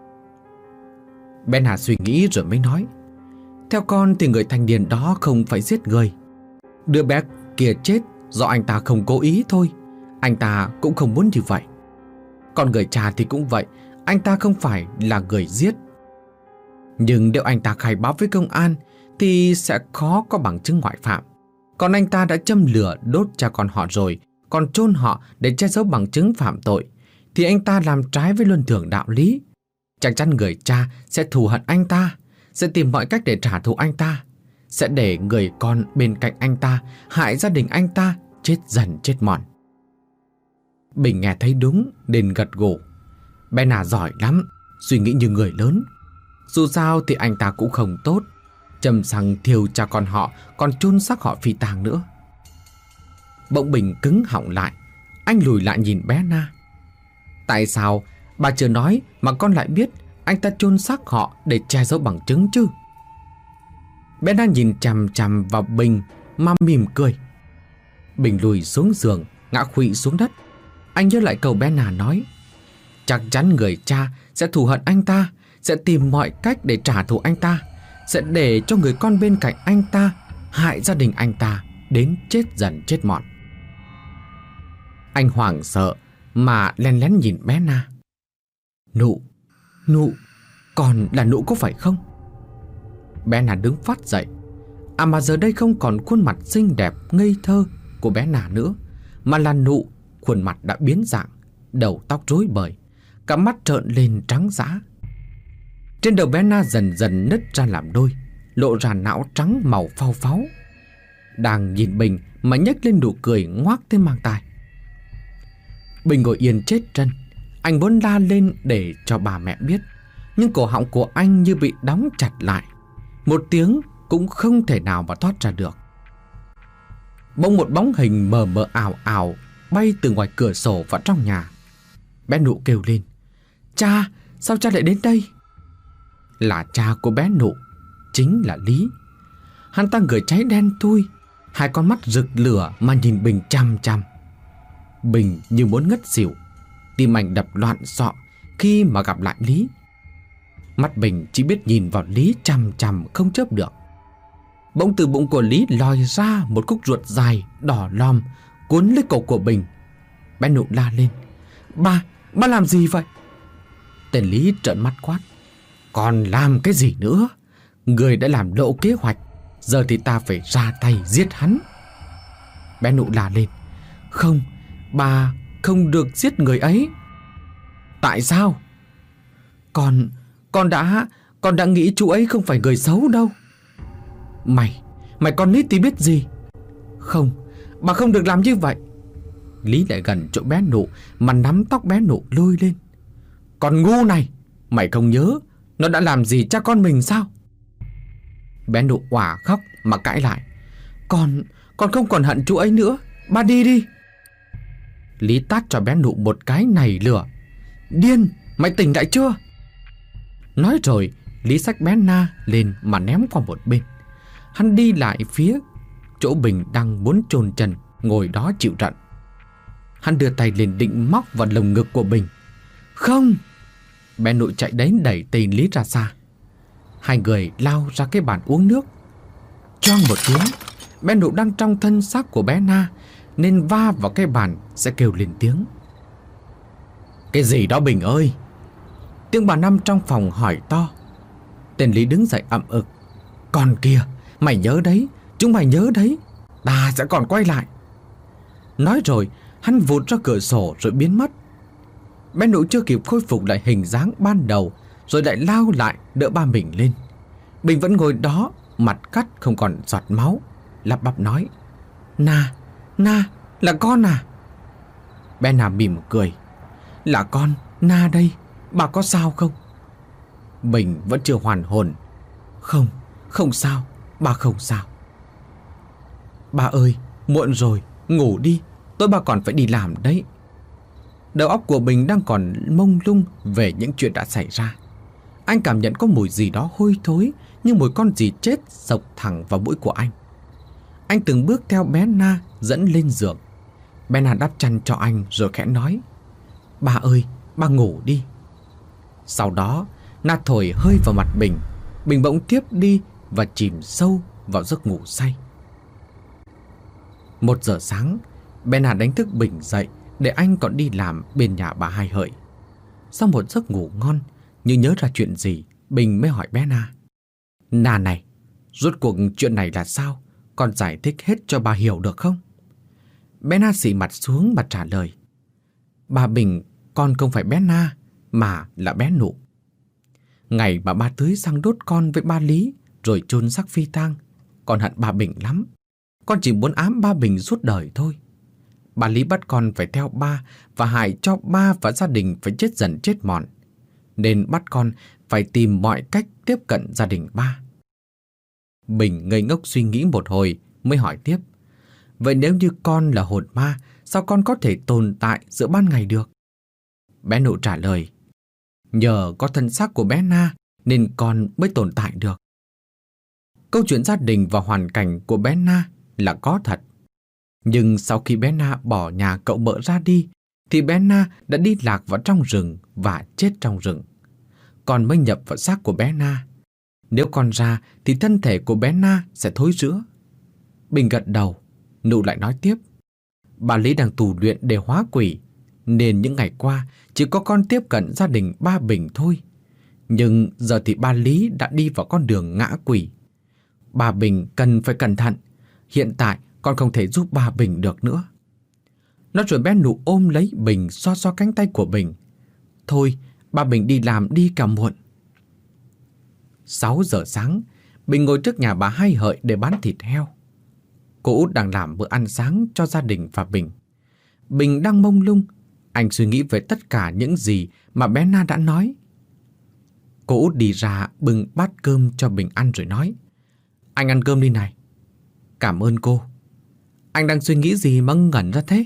Bé Na suy nghĩ rồi mới nói: theo con thì người thanh niên đó không phải giết người. Đứa bé kia chết do anh ta không cố ý thôi. Anh ta cũng không muốn như vậy. Còn người cha thì cũng vậy, anh ta không phải là người giết. Nhưng nếu anh ta khai báo với công an thì sẽ khó có bằng chứng ngoại phạm. Còn anh ta đã châm lửa đốt cha con họ rồi, còn chôn họ để che giấu bằng chứng phạm tội, thì anh ta làm trái với luân thường đạo lý. Chắc chắn người cha sẽ thù hận anh ta, sẽ tìm mọi cách để trả thù anh ta, sẽ để người con bên cạnh anh ta hại gia đình anh ta chết dần chết mòn. Bình nghe thấy đúng nên gật gù. Bé Na giỏi lắm, suy nghĩ như người lớn. Dù sao thì anh ta cũng không tốt, châm xăng thiêu cha con họ, còn chôn xác họ phi tang nữa. Bỗng Bình cứng họng lại. Anh lùi lại nhìn bé Na. Tại sao bà chưa nói mà con lại biết anh ta chôn xác họ để che giấu bằng chứng chứ? Bé Na nhìn chằm chằm vào Bình mà mỉm cười. Bình lùi xuống giường, ngã khuỵu xuống đất. Anh nhớ lại câu bé Na nói: chắc chắn người cha sẽ thù hận anh ta, sẽ tìm mọi cách để trả thù anh ta, sẽ để cho người con bên cạnh anh ta hại gia đình anh ta đến chết dần chết mòn. Anh hoảng sợ mà len lén nhìn bé Na. Nụ, còn là Nụ có phải không? Bé Na đứng phát dậy. À mà giờ đây không còn khuôn mặt xinh đẹp ngây thơ của bé Na nữa, mà là Nụ. Khuôn mặt đã biến dạng, đầu tóc rối bời, cả mắt trợn lên trắng dã. Trên đầu bé Na dần dần nứt ra làm đôi, lộ ra não trắng màu phao pháo. Đang nhìn Bình mà nhếch lên nụ cười ngoác tới mang tai. Bình ngồi yên chết chân. Anh muốn la lên để cho bà mẹ biết, nhưng cổ họng của anh như bị đóng chặt lại, một tiếng cũng không thể nào mà thoát ra được. Bỗng một bóng hình mờ mờ ảo ảo bay từ ngoài cửa sổ vào trong nhà. Bé Nụ kêu lên: cha, sao cha lại đến đây? Là cha của bé Nụ, chính là Lý. Hắn ta người cháy đen thui, hai con mắt rực lửa mà nhìn Bình chằm chằm. Bình như muốn ngất xỉu, tim anh đập loạn xọ khi mà gặp lại Lý. Mắt Bình chỉ biết nhìn vào Lý chằm chằm không chớp được. Bỗng từ bụng của Lý lòi ra một khúc ruột dài đỏ lòm cuốn lấy cổ của Bình. Bé Nụ la lên: Ba làm gì vậy? Tên Lý trợn mắt quát: còn làm cái gì nữa? Người đã làm lộ kế hoạch, giờ thì ta phải ra tay giết hắn. Bé Nụ la lên: không, bà không được giết người ấy. Tại sao? Con đã nghĩ chú ấy không phải người xấu đâu. Mày con nít thì biết gì? Không, bà không được làm như vậy. Lý lại gần chỗ bé Nụ mà nắm tóc bé Nụ lôi lên. Con ngu này, mày không nhớ nó đã làm gì cha con mình sao? Bé Nụ òa khóc mà cãi lại: Con không còn hận chú ấy nữa, ba đi đi. Lý tát cho bé Nụ một cái nảy lửa: điên, mày tỉnh lại chưa? Nói rồi Lý xách bé Na lên mà ném qua một bên. Hắn đi lại phía chỗ Bình đang muốn chôn chân, ngồi đó chịu trận. Hắn đưa tay lên định móc vào lồng ngực của Bình. Không! Bé Nụ chạy đến đẩy tay Lý ra xa. Hai người lao ra cái bàn uống nước. choang một tiếng, bé Nụ đang trong thân xác của bé Na nên va vào cái bàn sẽ kêu lên tiếng. Cái gì đó Bình ơi? Tiếng bà Năm trong phòng hỏi to. Tên Lý đứng dậy ậm ực. Con kia, mày nhớ đấy, chúng mày nhớ đấy, ta sẽ còn quay lại. Nói rồi hắn vụt ra cửa sổ rồi biến mất. Bé Nụ chưa kịp khôi phục lại hình dáng ban đầu rồi lại lao lại đỡ ba mình lên. Bình vẫn ngồi đó, mặt cắt không còn giọt máu, lắp bắp nói: Na, là con à? Bé Na mỉm cười: Là con, Na đây, bà có sao không? Bình vẫn chưa hoàn hồn: Không sao, bà không sao. Bà ơi, muộn rồi, ngủ đi, tối bà còn phải đi làm đấy. Đầu óc của Bình đang còn mông lung về những chuyện đã xảy ra. Anh cảm nhận có mùi gì đó hôi thối, như mùi con gì chết xộc thẳng vào mũi của anh. Anh từng bước theo bé Na dẫn lên giường. Bé Na đắp chăn cho anh rồi khẽ nói: Bà ơi, bà ngủ đi. Sau đó Na thổi hơi vào mặt Bình. Bình bỗng tiếp đi và chìm sâu vào giấc ngủ say. 1 giờ sáng, bé Na đánh thức Bình dậy để anh còn đi làm bên nhà bà Hai Hợi. Sau một giấc ngủ ngon, như nhớ ra chuyện gì, Bình mới hỏi bé Na: Na này, rốt cuộc chuyện này là sao? Con giải thích hết cho bà hiểu được không? Bé Na xị mặt xuống mà trả lời: Bà Bình, con không phải bé Na mà là bé Nụ. Ngày mà ba tưới xăng đốt con với ba Lý rồi chôn xác phi tang, con hận bà Bình lắm. Con chỉ muốn ám ba Bình suốt đời thôi. Bà Lý bắt con phải theo ba và hại cho ba và gia đình phải chết dần chết mòn, nên bắt con phải tìm mọi cách tiếp cận gia đình ba. Bình ngây ngốc suy nghĩ một hồi mới hỏi tiếp: Vậy nếu như con là hồn ma, sao con có thể tồn tại giữa ban ngày được? Bé Nụ trả lời: Nhờ có thân xác của bé Na nên con mới tồn tại được. Câu chuyện gia đình và hoàn cảnh của bé Na là có thật. Nhưng sau khi bé Na bỏ nhà cậu mợ ra đi thì bé Na đã đi lạc vào trong rừng và chết trong rừng. Con mới nhập vào xác của bé Na. Nếu con ra thì thân thể của bé Na sẽ thối rữa. Bình gật đầu. Nụ lại nói tiếp: Bà Lý đang tù luyện để hóa quỷ, nên những ngày qua chỉ có con tiếp cận gia đình ba Bình thôi. Nhưng giờ thì ba Lý đã đi vào con đường ngã quỷ. Bà Bình cần phải cẩn thận. Hiện tại con không thể giúp bà Bình được nữa. Nói rồi bé Nụ ôm lấy Bình, xoa xoa cánh tay của Bình. Thôi, bà Bình đi làm đi cả muộn. 6 giờ sáng, Bình ngồi trước nhà bà Hai Hợi để bán thịt heo. Cô Út đang làm bữa ăn sáng cho gia đình và Bình. Bình đang mông lung. Anh suy nghĩ về tất cả những gì mà bé Na đã nói. Cô Út đi ra bưng bát cơm cho Bình ăn rồi nói: Anh ăn cơm đi này. Cảm ơn cô. Anh đang suy nghĩ gì mà ngẩn ra thế?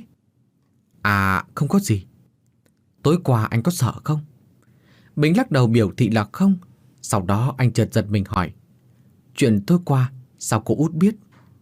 À, không có gì. Tối qua anh có sợ không? Bình lắc đầu biểu thị là không. Sau đó anh chợt giật mình hỏi: Chuyện tối qua sao cô Út biết?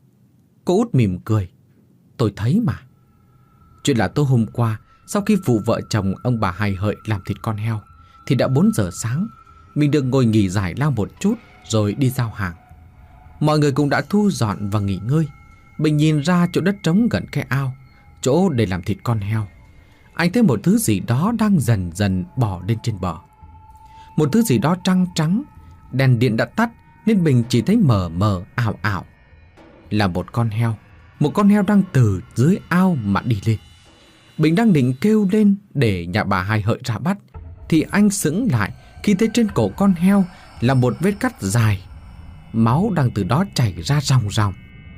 Cô Út mỉm cười: Tôi thấy mà. Chuyện là tối hôm qua, sau khi vụ vợ chồng ông bà Hai Hợi làm thịt con heo thì đã 4 giờ sáng. Mình được ngồi nghỉ giải lao một chút rồi đi giao hàng. Mọi người cũng đã thu dọn và nghỉ ngơi. Bình nhìn ra chỗ đất trống gần cái ao, chỗ để làm thịt con heo. Anh thấy một thứ gì đó đang dần dần bò lên trên bờ. Một thứ gì đó trắng trắng. Đèn điện đã tắt nên Bình chỉ thấy mờ mờ ảo ảo. Là một con heo. Một con heo đang từ dưới ao mà đi lên. Bình đang định kêu lên để nhà bà Hai Hợi ra bắt thì anh sững lại khi thấy trên cổ con heo là một vết cắt dài. Máu đang từ đó chảy ra ròng ròng.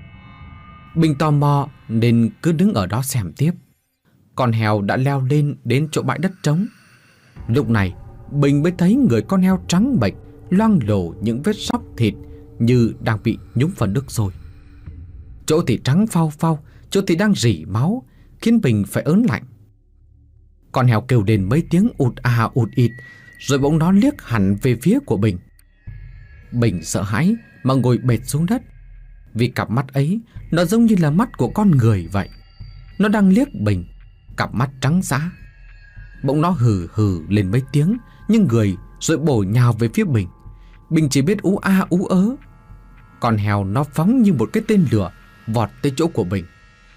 Bình tò mò nên cứ đứng ở đó xem tiếp. Con heo đã leo lên đến chỗ bãi đất trống. Lúc này Bình mới thấy người con heo trắng bệch, loang lổ những vết xóc thịt như đang bị nhúng phần nước sôi. Chỗ thì trắng phau phau, chỗ thì đang rỉ máu, khiến Bình phải ớn lạnh. Con heo kêu lên mấy tiếng ụt à ụt ịt, rồi bỗng nó liếc hẳn về phía của Bình. Bình sợ hãi mà ngồi bệt xuống đất. Vì cặp mắt ấy nó giống như là mắt của con người vậy. Nó đang liếc Bình, cặp mắt trắng dã. Bỗng nó hừ hừ lên mấy tiếng, nhưng người rồi bổ nhào về phía Bình. Bình chỉ biết ú a ú ớ. Con heo nó phóng như một cái tên lửa vọt tới chỗ của Bình.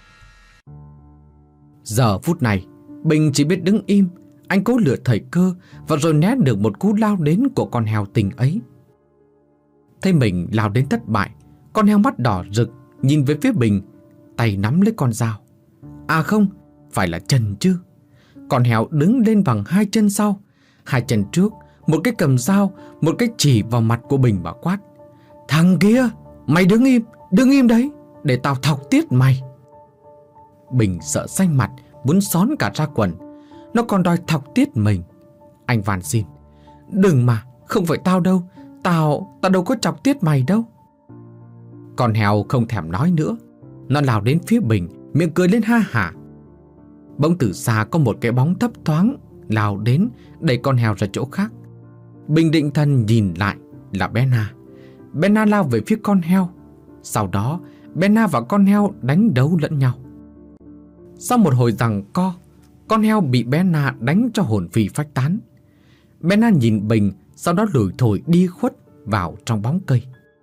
Giờ phút này Bình chỉ biết đứng im. Anh cố lựa thời cơ và rồi né được một cú lao đến của con heo tình ấy. Thấy mình lao đến thất bại, con heo mắt đỏ rực nhìn về phía Bình, tay nắm lấy con dao. À không, phải là chân chứ. Con heo đứng lên bằng hai chân sau, hai chân trước, một cái cầm dao, một cái chỉ vào mặt của Bình mà quát: "Thằng kia, mày đứng im đấy, để tao thọc tiết mày." Bình sợ xanh mặt, muốn xón cả ra quần. Nó còn đòi thọc tiết mình. Anh van xin: "Đừng mà, không phải tao đâu, tao đâu có chọc tiết mày đâu." Con heo không thèm nói nữa. Nó lao đến phía Bình, miệng cười lên ha hả. Bỗng từ xa có một cái bóng thấp thoáng lao đến, đẩy con heo ra chỗ khác. Bình định thần nhìn lại là Benna. Benna lao về phía con heo. Sau đó Benna và con heo đánh đấu lẫn nhau. Sau một hồi giằng co, con heo bị Benna đánh cho hồn phi phách tán. Benna nhìn Bình, sau đó lủi thổi đi khuất vào trong bóng cây.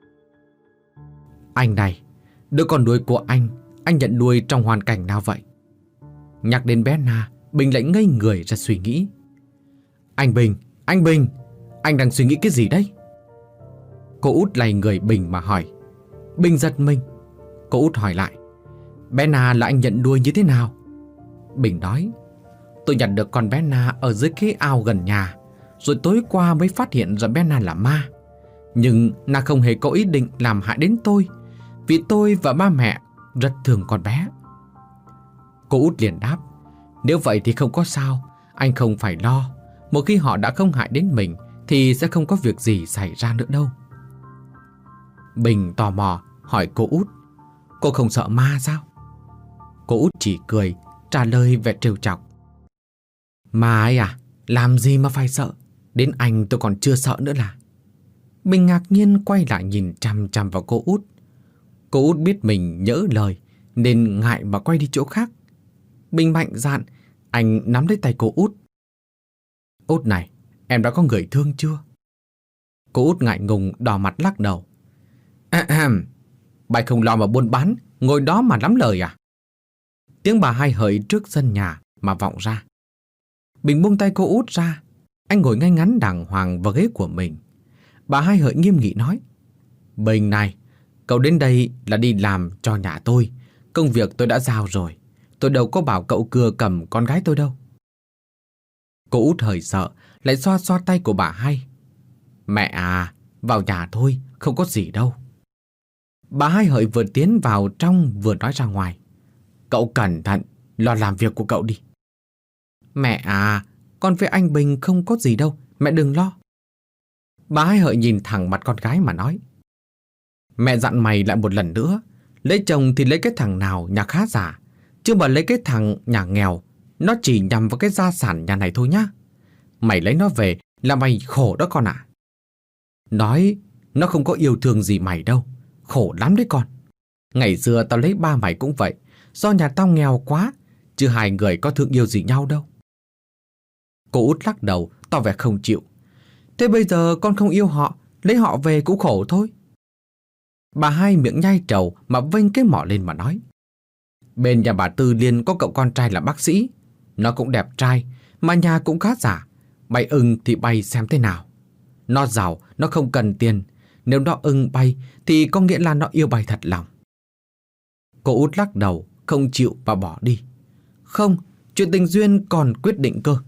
"Anh này, đứa con nuôi của anh nhận nuôi trong hoàn cảnh nào vậy?" Nhắc đến Benna, Bình lại ngây người ra suy nghĩ. Anh Bình, anh đang suy nghĩ cái gì đấy?" Cô út lay người Bình mà hỏi. Bình giật mình. Cô út hỏi lại: "Benna là anh nhận nuôi như thế nào?" Bình nói: "Tôi nhặt được con Benna ở dưới cái ao gần nhà, rồi tối qua mới phát hiện ra Benna là ma. Nhưng nàng không hề có ý định làm hại đến tôi, vì tôi và ba mẹ rất thương con bé." Cô út liền đáp: "Nếu vậy thì không có sao, anh không phải lo. Một khi họ đã không hại đến mình thì sẽ không có việc gì xảy ra nữa đâu." Bình tò mò hỏi cô út: "Cô không sợ ma sao?" Cô út chỉ cười, trả lời vẻ trêu chọc: "Ma ấy à, làm gì mà phải sợ, đến anh tôi còn chưa sợ nữa là." Bình ngạc nhiên quay lại nhìn chằm chằm vào cô út. Cô út biết mình nhỡ lời nên ngại mà quay đi chỗ khác. Bình mạnh dạn, anh nắm lấy tay cô út. "Út này, em đã có người thương chưa?" Cô út ngại ngùng đỏ mặt lắc đầu. Bà không lo mà buôn bán, ngồi đó mà lắm lời à?" Tiếng bà Hai Hợi trước sân nhà mà vọng ra. Bình buông tay cô út ra. Anh ngồi ngay ngắn đàng hoàng vào ghế của mình. Bà Hai Hợi nghiêm nghị nói: "Bình này, cậu đến đây là đi làm cho nhà tôi. Công việc tôi đã giao rồi. Tôi đâu có bảo cậu cưa cầm con gái tôi đâu." Cô út hơi sợ, lại xoa xoa tay của bà Hai. "Mẹ à, vào nhà thôi, không có gì đâu." Bà Hai Hợi vừa tiến vào trong vừa nói ra ngoài: "Cậu cẩn thận, lo làm việc của cậu đi." "Mẹ à, con với anh Bình không có gì đâu, mẹ đừng lo." Bà Hai Hợi nhìn thẳng mặt con gái mà nói: "Mẹ dặn mày lại một lần nữa, lấy chồng thì lấy cái thằng nào nhà khá giả, chứ mà lấy cái thằng nhà nghèo, nó chỉ nhằm vào cái gia sản nhà này thôi nhá. Mày lấy nó về là mày khổ đó con ạ." "Nói nó không có yêu thương gì mày đâu, khổ lắm đấy con. Ngày xưa tao lấy ba mày cũng vậy, do nhà tao nghèo quá, chứ hai người có thương yêu gì nhau đâu." Cô út lắc đầu, tỏ vẻ không chịu. "Thế bây giờ con không yêu họ, lấy họ về cũng khổ thôi." Bà Hai miệng nhai trầu mà vênh cái mỏ lên mà nói: "Bên nhà bà Tư Liên có cậu con trai là bác sĩ, nó cũng đẹp trai, mà nhà cũng khá giả. Bay ưng thì bay xem thế nào. Nó giàu, nó không cần tiền. Nếu nó ưng bay thì có nghĩa là nó yêu bay thật lòng." Cô út lắc đầu, không chịu và bỏ đi. "Không, chuyện tình duyên còn quyết định cơ."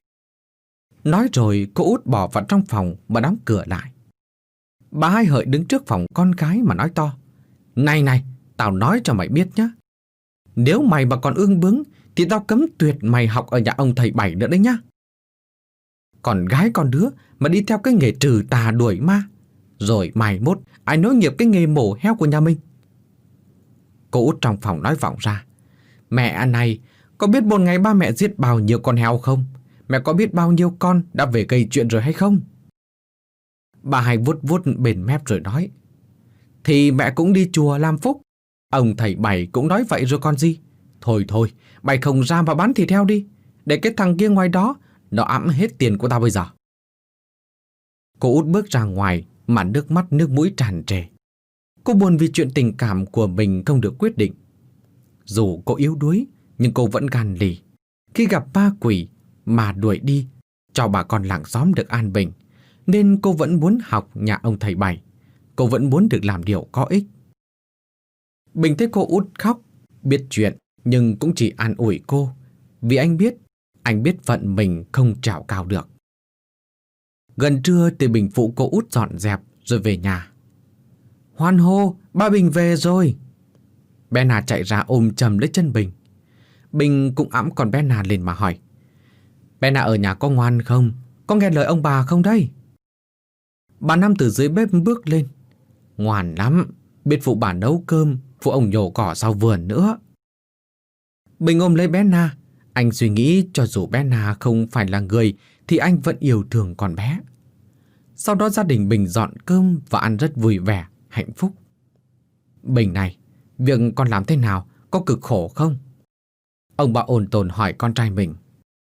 Nói rồi cô út bỏ vào trong phòng và đóng cửa lại. Bà Hai Hợi đứng trước phòng con gái mà nói to: Này, tao nói cho mày biết nhá. Nếu mày mà còn ương bướng thì tao cấm tuyệt mày học ở nhà ông thầy Bảy nữa đấy nhá. Còn gái con đứa mà đi theo cái nghề trừ tà đuổi ma, rồi mai mốt ai nối nghiệp cái nghề mổ heo của nhà mình." Cô út trong phòng nói vọng ra: "Mẹ này, có biết một ngày ba mẹ giết bao nhiêu con heo không? Mẹ có biết bao nhiêu con đã về gây chuyện rồi hay không?" Bà Hai vuốt vuốt bên mép rồi nói: "Thì mẹ cũng đi chùa làm phúc. Ông thầy Bảy cũng nói vậy rồi còn gì. Thôi, mày không ra mà bán thịt heo đi, để cái thằng kia ngoài đó nó ẵm hết tiền của tao bây giờ." Cô út bước ra ngoài mà nước mắt nước mũi tràn trề. Cô buồn vì chuyện tình cảm của mình không được quyết định. Dù cô yếu đuối, nhưng cô vẫn gan lì. Khi gặp ma quỷ mà đuổi đi, cho bà con làng xóm được an bình, nên cô vẫn muốn học nhà ông thầy Bảy. Cô vẫn muốn được làm điều có ích. Bình thấy cô út khóc, biết chuyện, nhưng cũng chỉ an ủi cô. Vì anh biết phận mình không trèo cao được. Gần trưa thì Bình phụ cô út dọn dẹp rồi về nhà. Hoan hô, ba Bình về rồi. Bé Na chạy ra ôm chầm lấy chân Bình. Bình cũng ẵm con bé Na lên mà hỏi. Bé Na ở nhà có ngoan không? Có nghe lời ông bà không đây? Bà Năm từ dưới bếp bước lên. Ngoan lắm, biết phụ bà nấu cơm, phụ ông nhổ cỏ sau vườn nữa. Bình ôm lấy bé Na. Anh suy nghĩ cho dù bé Na không phải là người thì anh vẫn yêu thương con bé. Sau đó gia đình Bình dọn cơm và ăn rất vui vẻ, hạnh phúc. Bình này, việc con làm thế nào, có cực khổ không? Ông bà ôn tồn hỏi con trai mình.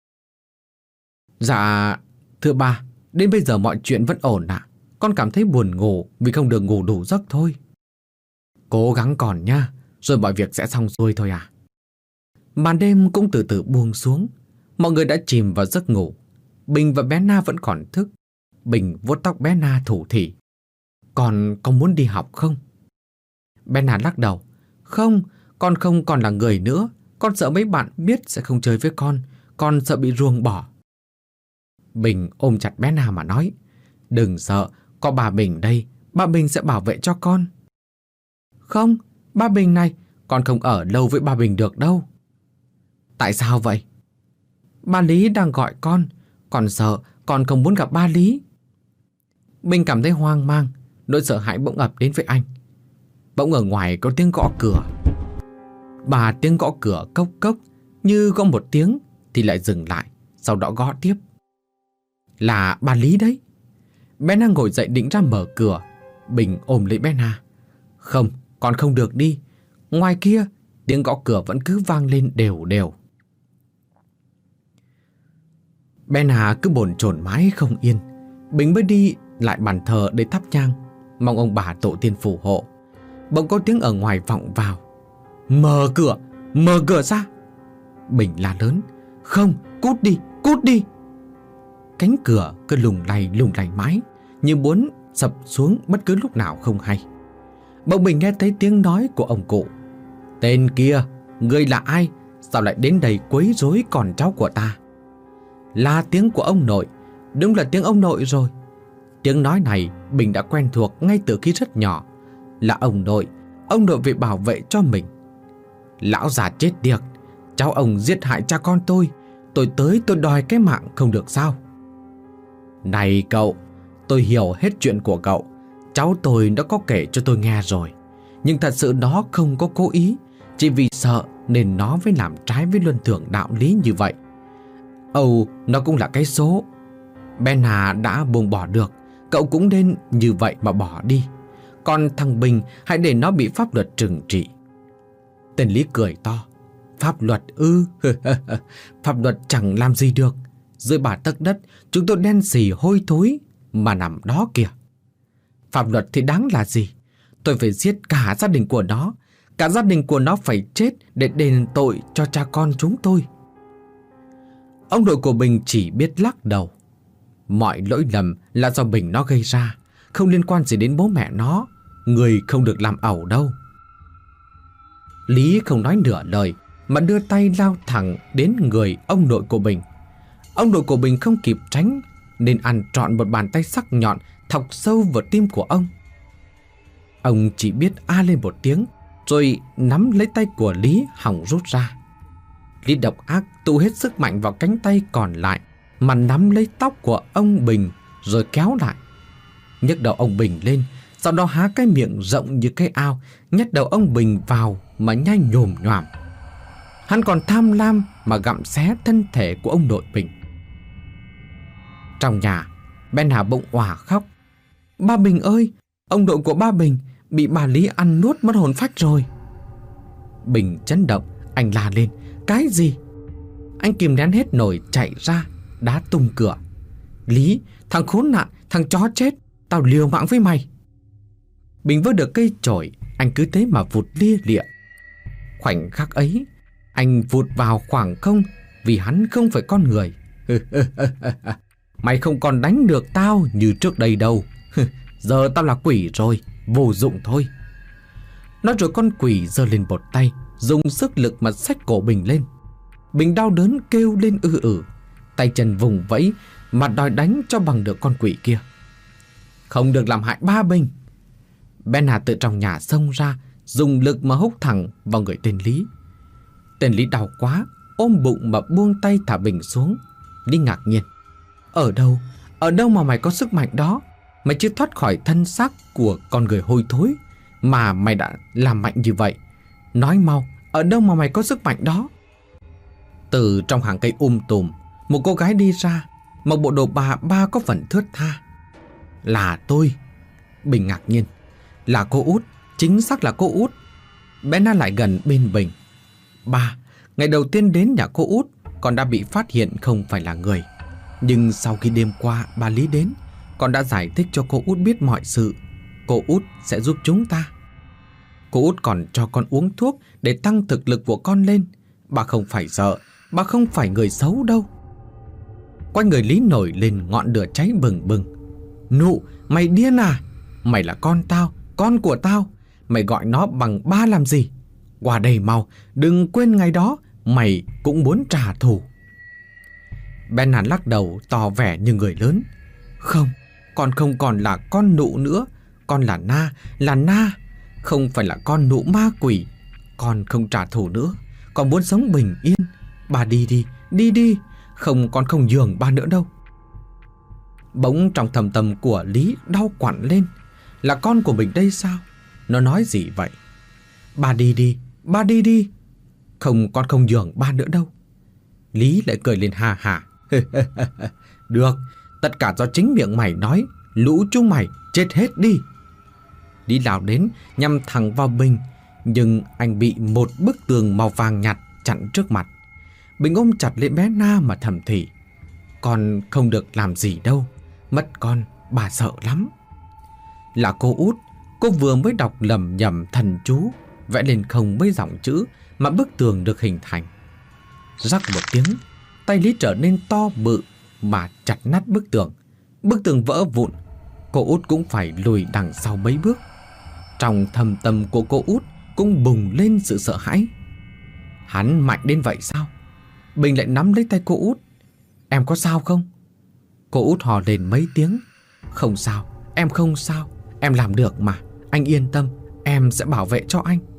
Dạ, thưa ba, đến bây giờ mọi chuyện vẫn ổn ạ. Con cảm thấy buồn ngủ vì không được ngủ đủ giấc thôi. Cố gắng còn nha, rồi mọi việc sẽ xong xuôi thôi à. Màn đêm cũng từ từ buông xuống. Mọi người đã chìm vào giấc ngủ. Bình và bé Na vẫn còn thức. Bình vuốt tóc bé Na thủ thỉ. Con có muốn đi học không? Bé Na lắc đầu. Không, con không còn là người nữa. Con sợ mấy bạn biết sẽ không chơi với con. Con sợ bị ruồng bỏ. Bình ôm chặt bé Na mà nói. Đừng sợ, có bà Bình đây. Bà Bình sẽ bảo vệ cho con. Không, ba Bình này, con không ở lâu với ba Bình được đâu. Tại sao vậy? Ba Lý đang gọi con sợ, con không muốn gặp ba Lý. Bình cảm thấy hoang mang, nỗi sợ hãi bỗng ập đến với anh. Bỗng ở ngoài có tiếng gõ cửa. Ba tiếng gõ cửa cốc cốc, như gõ một tiếng thì lại dừng lại, sau đó gõ tiếp. Là ba Lý đấy. Bé Na ngồi dậy định ra mở cửa. Bình ôm lấy bé Na. Không, con không được đi. Ngoài kia, tiếng gõ cửa vẫn cứ vang lên đều đều. Bé Na cứ bồn chồn mãi không yên. Bình mới đi lại bàn thờ để thắp nhang, mong ông bà tổ tiên phù hộ. Bỗng có tiếng ở ngoài vọng vào. Mở cửa ra. Bình la lớn. Không, cút đi. Cánh cửa cứ lùng lay mãi, như muốn sập xuống bất cứ lúc nào không hay. Bỗng Bình nghe thấy tiếng nói của ông cụ. Tên kia, ngươi là ai? Sao lại đến đây quấy rối con cháu của ta? Là tiếng của ông nội. Đúng là tiếng ông nội rồi. Tiếng nói này Bình đã quen thuộc ngay từ khi rất nhỏ. Là ông nội về bảo vệ cho mình. Lão già chết tiệt, cháu ông giết hại cha con tôi tới tôi đòi cái mạng không được sao? Này cậu, tôi hiểu hết chuyện của cậu. Cháu tôi đã có kể cho tôi nghe rồi. Nhưng thật sự nó không có cố ý, chỉ vì sợ nên nó mới làm trái với luân thường đạo lý như vậy. Nó cũng là cái số. Bé Na đã buông bỏ được, cậu cũng nên như vậy mà bỏ đi. Còn thằng Bình, hãy để nó bị pháp luật trừng trị. Tên Lý cười to. Pháp luật ư? Pháp luật chẳng làm gì được. Dưới bà tấc đất, chúng tôi đen xì hôi thối mà nằm đó kìa. Pháp luật thì đáng là gì? Tôi phải giết cả gia đình của nó. Cả gia đình của nó phải chết để đền tội cho cha con chúng tôi. Ông nội của Bình chỉ biết lắc đầu. Mọi lỗi lầm là do Bình nó gây ra, không liên quan gì đến bố mẹ nó. Người không được làm ẩu đâu. Lý không nói nửa lời mà đưa tay lao thẳng đến người ông nội của Bình. Ông nội của Bình không kịp tránh nên ăn trọn một bàn tay sắc nhọn thọc sâu vào tim của ông. Ông chỉ biết a lên một tiếng rồi nắm lấy tay của Lý hòng rút ra. Lý độc ác tụ hết sức mạnh vào cánh tay còn lại mà nắm lấy tóc của ông Bình rồi kéo lại. Nhấc đầu ông Bình lên, sau đó há cái miệng rộng như cái ao, nhét đầu ông Bình vào mà nhai nhồm nhoàm. Hắn còn tham lam mà gặm xé thân thể của ông nội Bình. Trong nhà, bé Na bỗng òa khóc. Ba Bình ơi, ông nội của ba Bình bị bà Lý ăn nuốt mất hồn phách rồi. Bình chấn động, anh la lên. Cái gì? Anh kìm nén hết nổi chạy ra, đá tung cửa. Lý, thằng khốn nạn, thằng chó chết, tao liều mạng với mày. Bình vơ được cây chổi, anh cứ thế mà vụt lia lịa. Khoảnh khắc ấy, anh vụt vào khoảng không vì hắn không phải con người. Mày không còn đánh được tao như trước đây đâu. Giờ tao là quỷ rồi, vô dụng thôi. Nói rồi con quỷ giơ lên một tay, dùng sức lực mà xách cổ Bình lên. Bình đau đớn kêu lên tay chân vùng vẫy mà đòi đánh cho bằng được con quỷ kia. Không được làm hại ba Bình. Ben Hà từ trong nhà xông ra, dùng lực mà húc thẳng vào người tên Lý. Tên Lý đau quá, ôm bụng mà buông tay thả Bình xuống. Lý ngạc nhiên. Ở đâu mà mày có sức mạnh đó? Mày chưa thoát khỏi thân xác của con người hôi thối mà mày đã làm mạnh như vậy. Nói mau, ở đâu mà mày có sức mạnh đó? Từ trong hàng cây tùm, một cô gái đi ra, mặc bộ đồ bà ba có phần thướt tha. Là tôi. Bình ngạc nhiên. Là cô Út, chính xác là cô Út. Bé Na lại gần bên Bình. Ba, ngày đầu tiên đến nhà cô Út, con đã bị phát hiện không phải là người. Nhưng sau khi đêm qua bà Lý đến, con đã giải thích cho cô Út biết mọi sự. Cô Út sẽ giúp chúng ta. Cô Út còn cho con uống thuốc để tăng thực lực của con lên. Bà không phải sợ, bà không phải người xấu đâu. Quanh người Lý nổi lên ngọn lửa cháy bừng bừng. Nụ, mày điên à? Mày là con tao, con của tao. Mày gọi nó bằng ba làm gì? Qua đây mau, đừng quên ngày đó mày cũng muốn trả thù. Ben Hàn lắc đầu tỏ vẻ như người lớn. Không, con không còn là con Nụ nữa. Con là Na. Không phải là con Nụ ma quỷ. Con không trả thù nữa. Con muốn sống bình yên. Bà đi đi. Không, con không nhường ba nữa đâu. Bỗng trong thầm tâm của Lý đau quặn lên. Là con của mình đây sao? Nó nói gì vậy? Ba đi đi. Không, con không nhường ba nữa đâu. Lý lại cười lên ha hả. Được, tất cả do chính miệng mày nói. Lũ chúng mày chết hết đi. Lý lao đến nhằm thẳng vào Bình, nhưng anh bị một bức tường màu vàng nhạt chặn trước mặt. Bình ôm chặt lấy bé Na mà thầm thì. Con không được làm gì đâu. Mất con, bà sợ lắm. Là cô Út. Cô vừa mới đọc lẩm nhẩm thần chú, vẽ lên không mấy dòng chữ mà bức tường được hình thành. Rắc một tiếng, tay Lý trở nên to bự mà chặt nát bức tường. Bức tường vỡ vụn. Cô Út cũng phải lùi đằng sau mấy bước. Trong thâm tâm của cô Út cũng bùng lên sự sợ hãi. Hắn mạnh đến vậy sao? Bình lại nắm lấy tay cô Út. Em có sao không? Cô Út hò lên mấy tiếng. Không sao, em không sao. Em làm được mà. Anh yên tâm, em sẽ bảo vệ cho anh.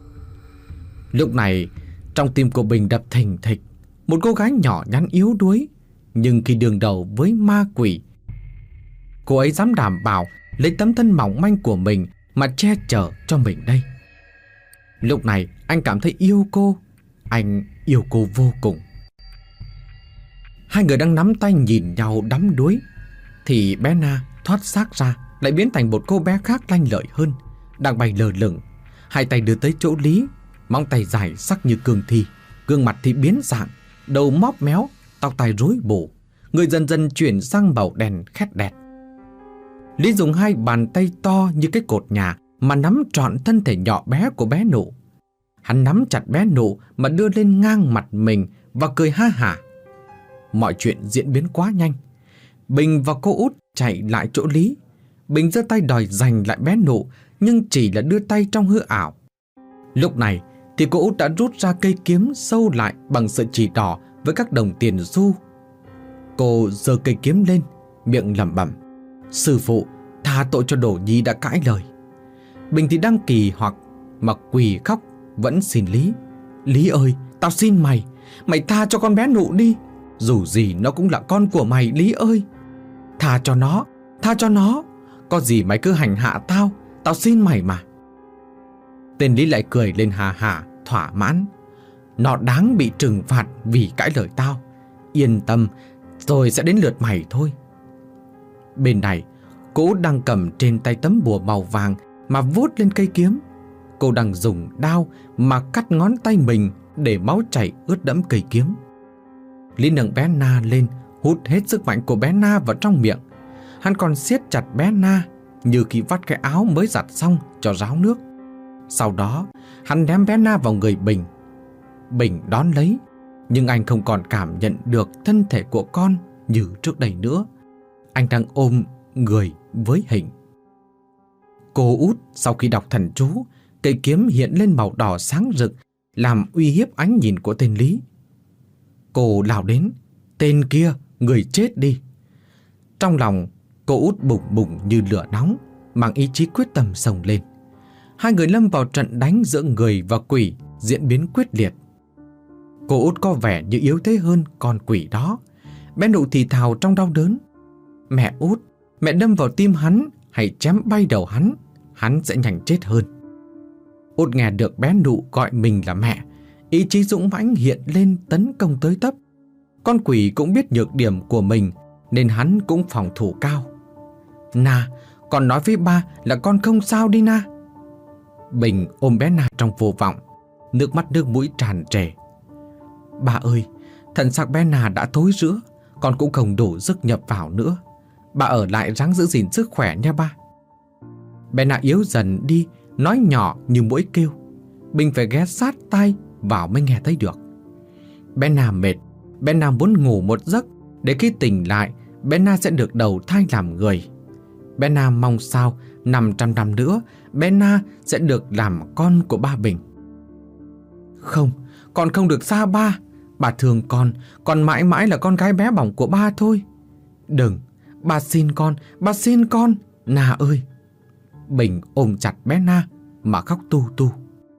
Lúc này, trong tim của Bình đập thình thịch. Một cô gái nhỏ nhắn yếu đuối, nhưng khi đương đầu với ma quỷ, cô ấy dám đảm bảo lấy tấm thân mỏng manh của mình mà che chở cho mình đây. Lúc này anh cảm thấy yêu cô. Anh yêu cô vô cùng. Hai người đang nắm tay nhìn nhau đắm đuối, thì bé Na thoát xác ra, lại biến thành một cô bé khác lanh lợi hơn, đang bay lờ lửng. Hai tay đưa tới chỗ Lý, móng tay dài sắc như cương thi, gương mặt thì biến dạng, đầu móp méo, tóc tai rối bù, người dần dần chuyển sang màu đen khét đẹt. Lý dùng hai bàn tay to như cái cột nhà mà nắm trọn thân thể nhỏ bé của bé Nụ. Hắn nắm chặt bé Nụ mà đưa lên ngang mặt mình và cười ha hả. Mọi chuyện diễn biến quá nhanh. Bình và cô Út chạy lại chỗ Lý. Bình giơ tay đòi giành lại bé Nụ, nhưng chỉ là đưa tay trong hư ảo. Lúc này thì cô Út đã rút ra cây kiếm sâu lại bằng sợi chỉ đỏ với các đồng tiền xu. Cô giơ cây kiếm lên, miệng lẩm bẩm. Sư phụ, tha tội cho Đổ Nhi đã cãi lời. Bình thì đang kỳ hoặc mà quỳ khóc vẫn xin Lý. Lý ơi, tao xin mày, mày tha cho con bé Nụ đi. Dù gì nó cũng là con của mày, Lý ơi. Tha cho nó, tha cho nó. Có gì mày cứ hành hạ tao, tao xin mày mà. Tên Lý lại cười lên hà hà, thỏa mãn. Nó đáng bị trừng phạt vì cãi lời tao. Yên tâm, rồi sẽ đến lượt mày thôi. Bên này, cô đang cầm trên tay tấm bùa màu vàng mà vuốt lên cây kiếm. Cô đang dùng đao mà cắt ngón tay mình để máu chảy ướt đẫm cây kiếm. Lý nâng bé Na lên, hút hết sức mạnh của bé Na vào trong miệng. Hắn còn siết chặt bé Na, như khi vắt cái áo mới giặt xong cho ráo nước. Sau đó, hắn ném bé Na vào người Bình. Bình đón lấy, nhưng anh không còn cảm nhận được thân thể của con như trước đây nữa. Anh đang ôm người với Hình. Cô Út sau khi đọc thần chú, cây kiếm hiện lên màu đỏ sáng rực, làm uy hiếp ánh nhìn của tên Lý. Cô lao đến, tên kia, người chết đi. Trong lòng, cô Út bùng bùng như lửa nóng, mang ý chí quyết tâm xông lên. Hai người lâm vào trận đánh giữa người và quỷ, diễn biến quyết liệt. Cô Út có vẻ như yếu thế hơn con quỷ đó. Bé Nụ thì thào trong đau đớn: "Mẹ Út, mẹ đâm vào tim hắn hay chém bay đầu hắn sẽ nhanh chết hơn." Út nghe được bé Nụ gọi mình là mẹ, ý chí dũng mãnh hiện lên tấn công tới tấp. Con quỷ cũng biết nhược điểm của mình nên hắn cũng phòng thủ cao. "Na, con nói với ba là con không sao đi Na." Bình ôm bé Na trong vô vọng, nước mắt nước mũi tràn trề. "Ba ơi, thần xác bé Na đã thối rữa, con cũng không đủ sức nhập vào nữa. Ba ở lại ráng giữ gìn sức khỏe nha ba." Bé Na yếu dần đi, nói nhỏ như muỗi kêu. Bình phải ghé sát tai vào mới nghe thấy được. Bé Na mệt, bé Na muốn ngủ một giấc để khi tỉnh lại, bé Na sẽ được đầu thai làm người. Bé Na mong sao 500 năm nữa bé Na sẽ được làm con của ba Bình. "Không, con không được xa ba. Bà thương con mãi mãi là con gái bé bỏng của ba thôi. Đừng, ba xin con, Na ơi." Bình ôm chặt bé Na mà khóc tu tu.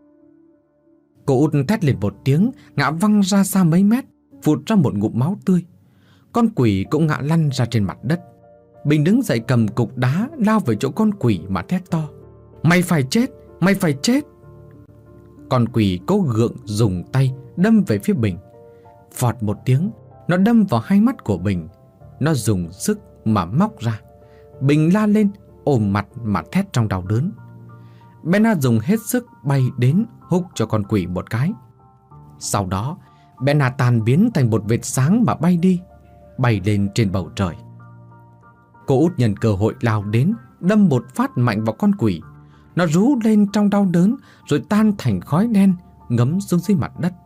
Cô Út thét lên một tiếng, ngã văng ra xa mấy mét, phụt ra một ngụm máu tươi. Con quỷ cũng ngã lăn ra trên mặt đất. Bình đứng dậy cầm cục đá lao về chỗ con quỷ mà thét to: Mày phải chết! Con quỷ cố gượng dùng tay đâm về phía Bình. Phọt một tiếng, nó đâm vào hai mắt của Bình. Nó dùng sức mà móc ra. Bình la lên, ôm mặt mà thét trong đau đớn. Bé Na dùng hết sức bay đến húc cho con quỷ một cái. Sau đó, bé Na tan biến thành một vệt sáng mà bay đi, bay lên trên bầu trời. Cô Út nhân cơ hội lao đến, đâm một phát mạnh vào con quỷ. Nó rú lên trong đau đớn rồi tan thành khói đen ngấm xuống dưới mặt đất.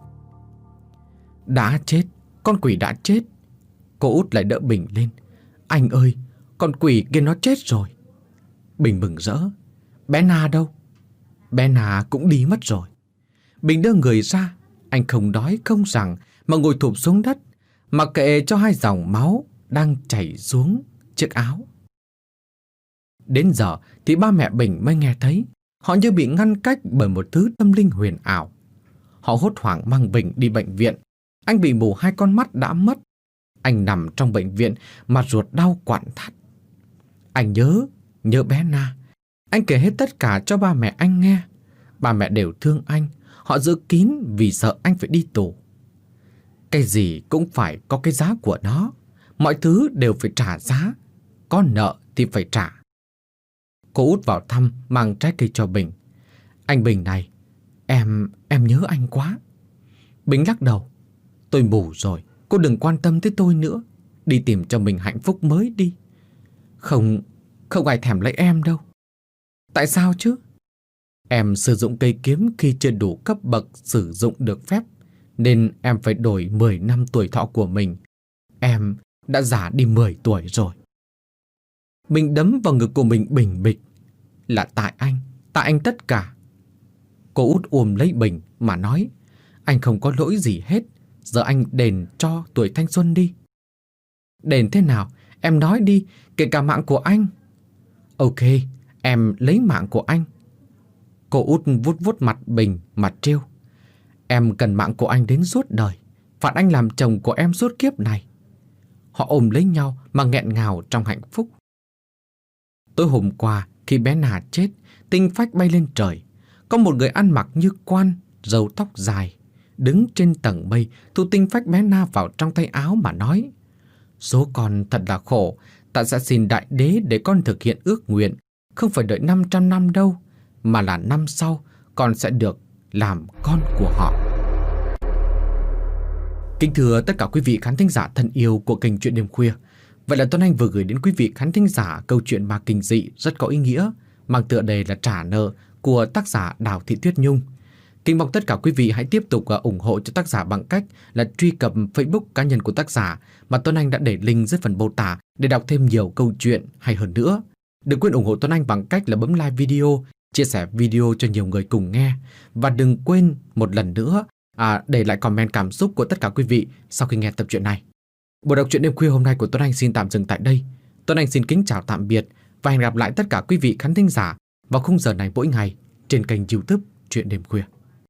Đã chết, con quỷ đã chết. Cô Út lại đỡ Bình lên. Anh ơi, con quỷ kia nó chết rồi. Bình mừng rỡ. Bé Na đâu? Bé Na cũng đi mất rồi. Bình đưa người ra. Anh không đói không rằng mà ngồi thụp xuống đất, mặc kệ cho hai dòng máu đang chảy xuống chiếc áo. Đến giờ thì ba mẹ Bình mới nghe thấy. Họ như bị ngăn cách bởi một thứ tâm linh huyền ảo. Họ hốt hoảng mang Bình đi bệnh viện. Anh bị mù hai con mắt đã mất. Anh nằm trong bệnh viện mà ruột đau quặn thắt. Anh nhớ bé Na. Anh kể hết tất cả cho ba mẹ anh nghe. Ba mẹ đều thương anh. Họ giữ kín vì sợ anh phải đi tù. Cái gì cũng phải có cái giá của nó. Mọi thứ đều phải trả giá. Có nợ thì phải trả. Cô Út vào thăm mang trái cây cho Bình. Anh Bình này, em nhớ anh quá. Bình lắc đầu. Tôi mù rồi, cô đừng quan tâm tới tôi nữa. Đi tìm cho mình hạnh phúc mới đi. Không ai thèm lấy em đâu. Tại sao chứ? Em sử dụng cây kiếm khi chưa đủ cấp bậc sử dụng được phép, nên em phải đổi 10 năm tuổi thọ của mình. Em đã già đi 10 tuổi rồi. Mình đấm vào ngực của mình bình bịch. Là tại anh tất cả. Cô Út ôm lấy Bình mà nói. Anh không có lỗi gì hết. Giờ anh đền cho tuổi thanh xuân đi. Đền thế nào? Em nói đi, kể cả mạng của anh. Ok, em lấy mạng của anh. Cô Út vuốt mặt Bình mà trêu. Em cần mạng của anh đến suốt đời. Phạt anh làm chồng của em suốt kiếp này. Họ ôm lấy nhau mà nghẹn ngào trong hạnh phúc. Tối hôm qua khi bé Na chết, tinh phách bay lên trời. Có một người ăn mặc như quan, râu tóc dài, đứng trên tầng mây thu tinh phách bé Na vào trong tay áo mà nói. Số con thật là khổ. Ta sẽ xin đại đế để con thực hiện ước nguyện. Không phải đợi 500 năm đâu, mà là năm sau con sẽ được làm con của họ. Kính thưa tất cả quý vị khán thính giả thân yêu của kênh Chuyện Đêm Khuya, Vậy là Tuấn Anh vừa gửi đến quý vị khán thính giả câu chuyện ma kinh dị rất có ý nghĩa, mang tựa đề là Trả nợ của tác giả Đào Thị Tuyết Nhung. Kính mong tất cả quý vị hãy tiếp tục ủng hộ cho tác giả bằng cách là truy cập Facebook cá nhân của tác giả mà Tuấn Anh đã để link dưới phần mô tả để đọc thêm nhiều câu chuyện hay hơn nữa. Đừng quên ủng hộ Tuấn Anh bằng cách là bấm like video, chia sẻ video cho nhiều người cùng nghe. Và đừng quên một lần nữa để lại comment cảm xúc của tất cả quý vị sau khi nghe tập truyện này. Buổi đọc truyện đêm khuya hôm nay của Tuấn Anh xin tạm dừng tại đây. Tuấn Anh xin kính chào tạm biệt và hẹn gặp lại tất cả quý vị khán thính giả vào khung giờ này mỗi ngày trên kênh YouTube Truyện Đêm Khuya.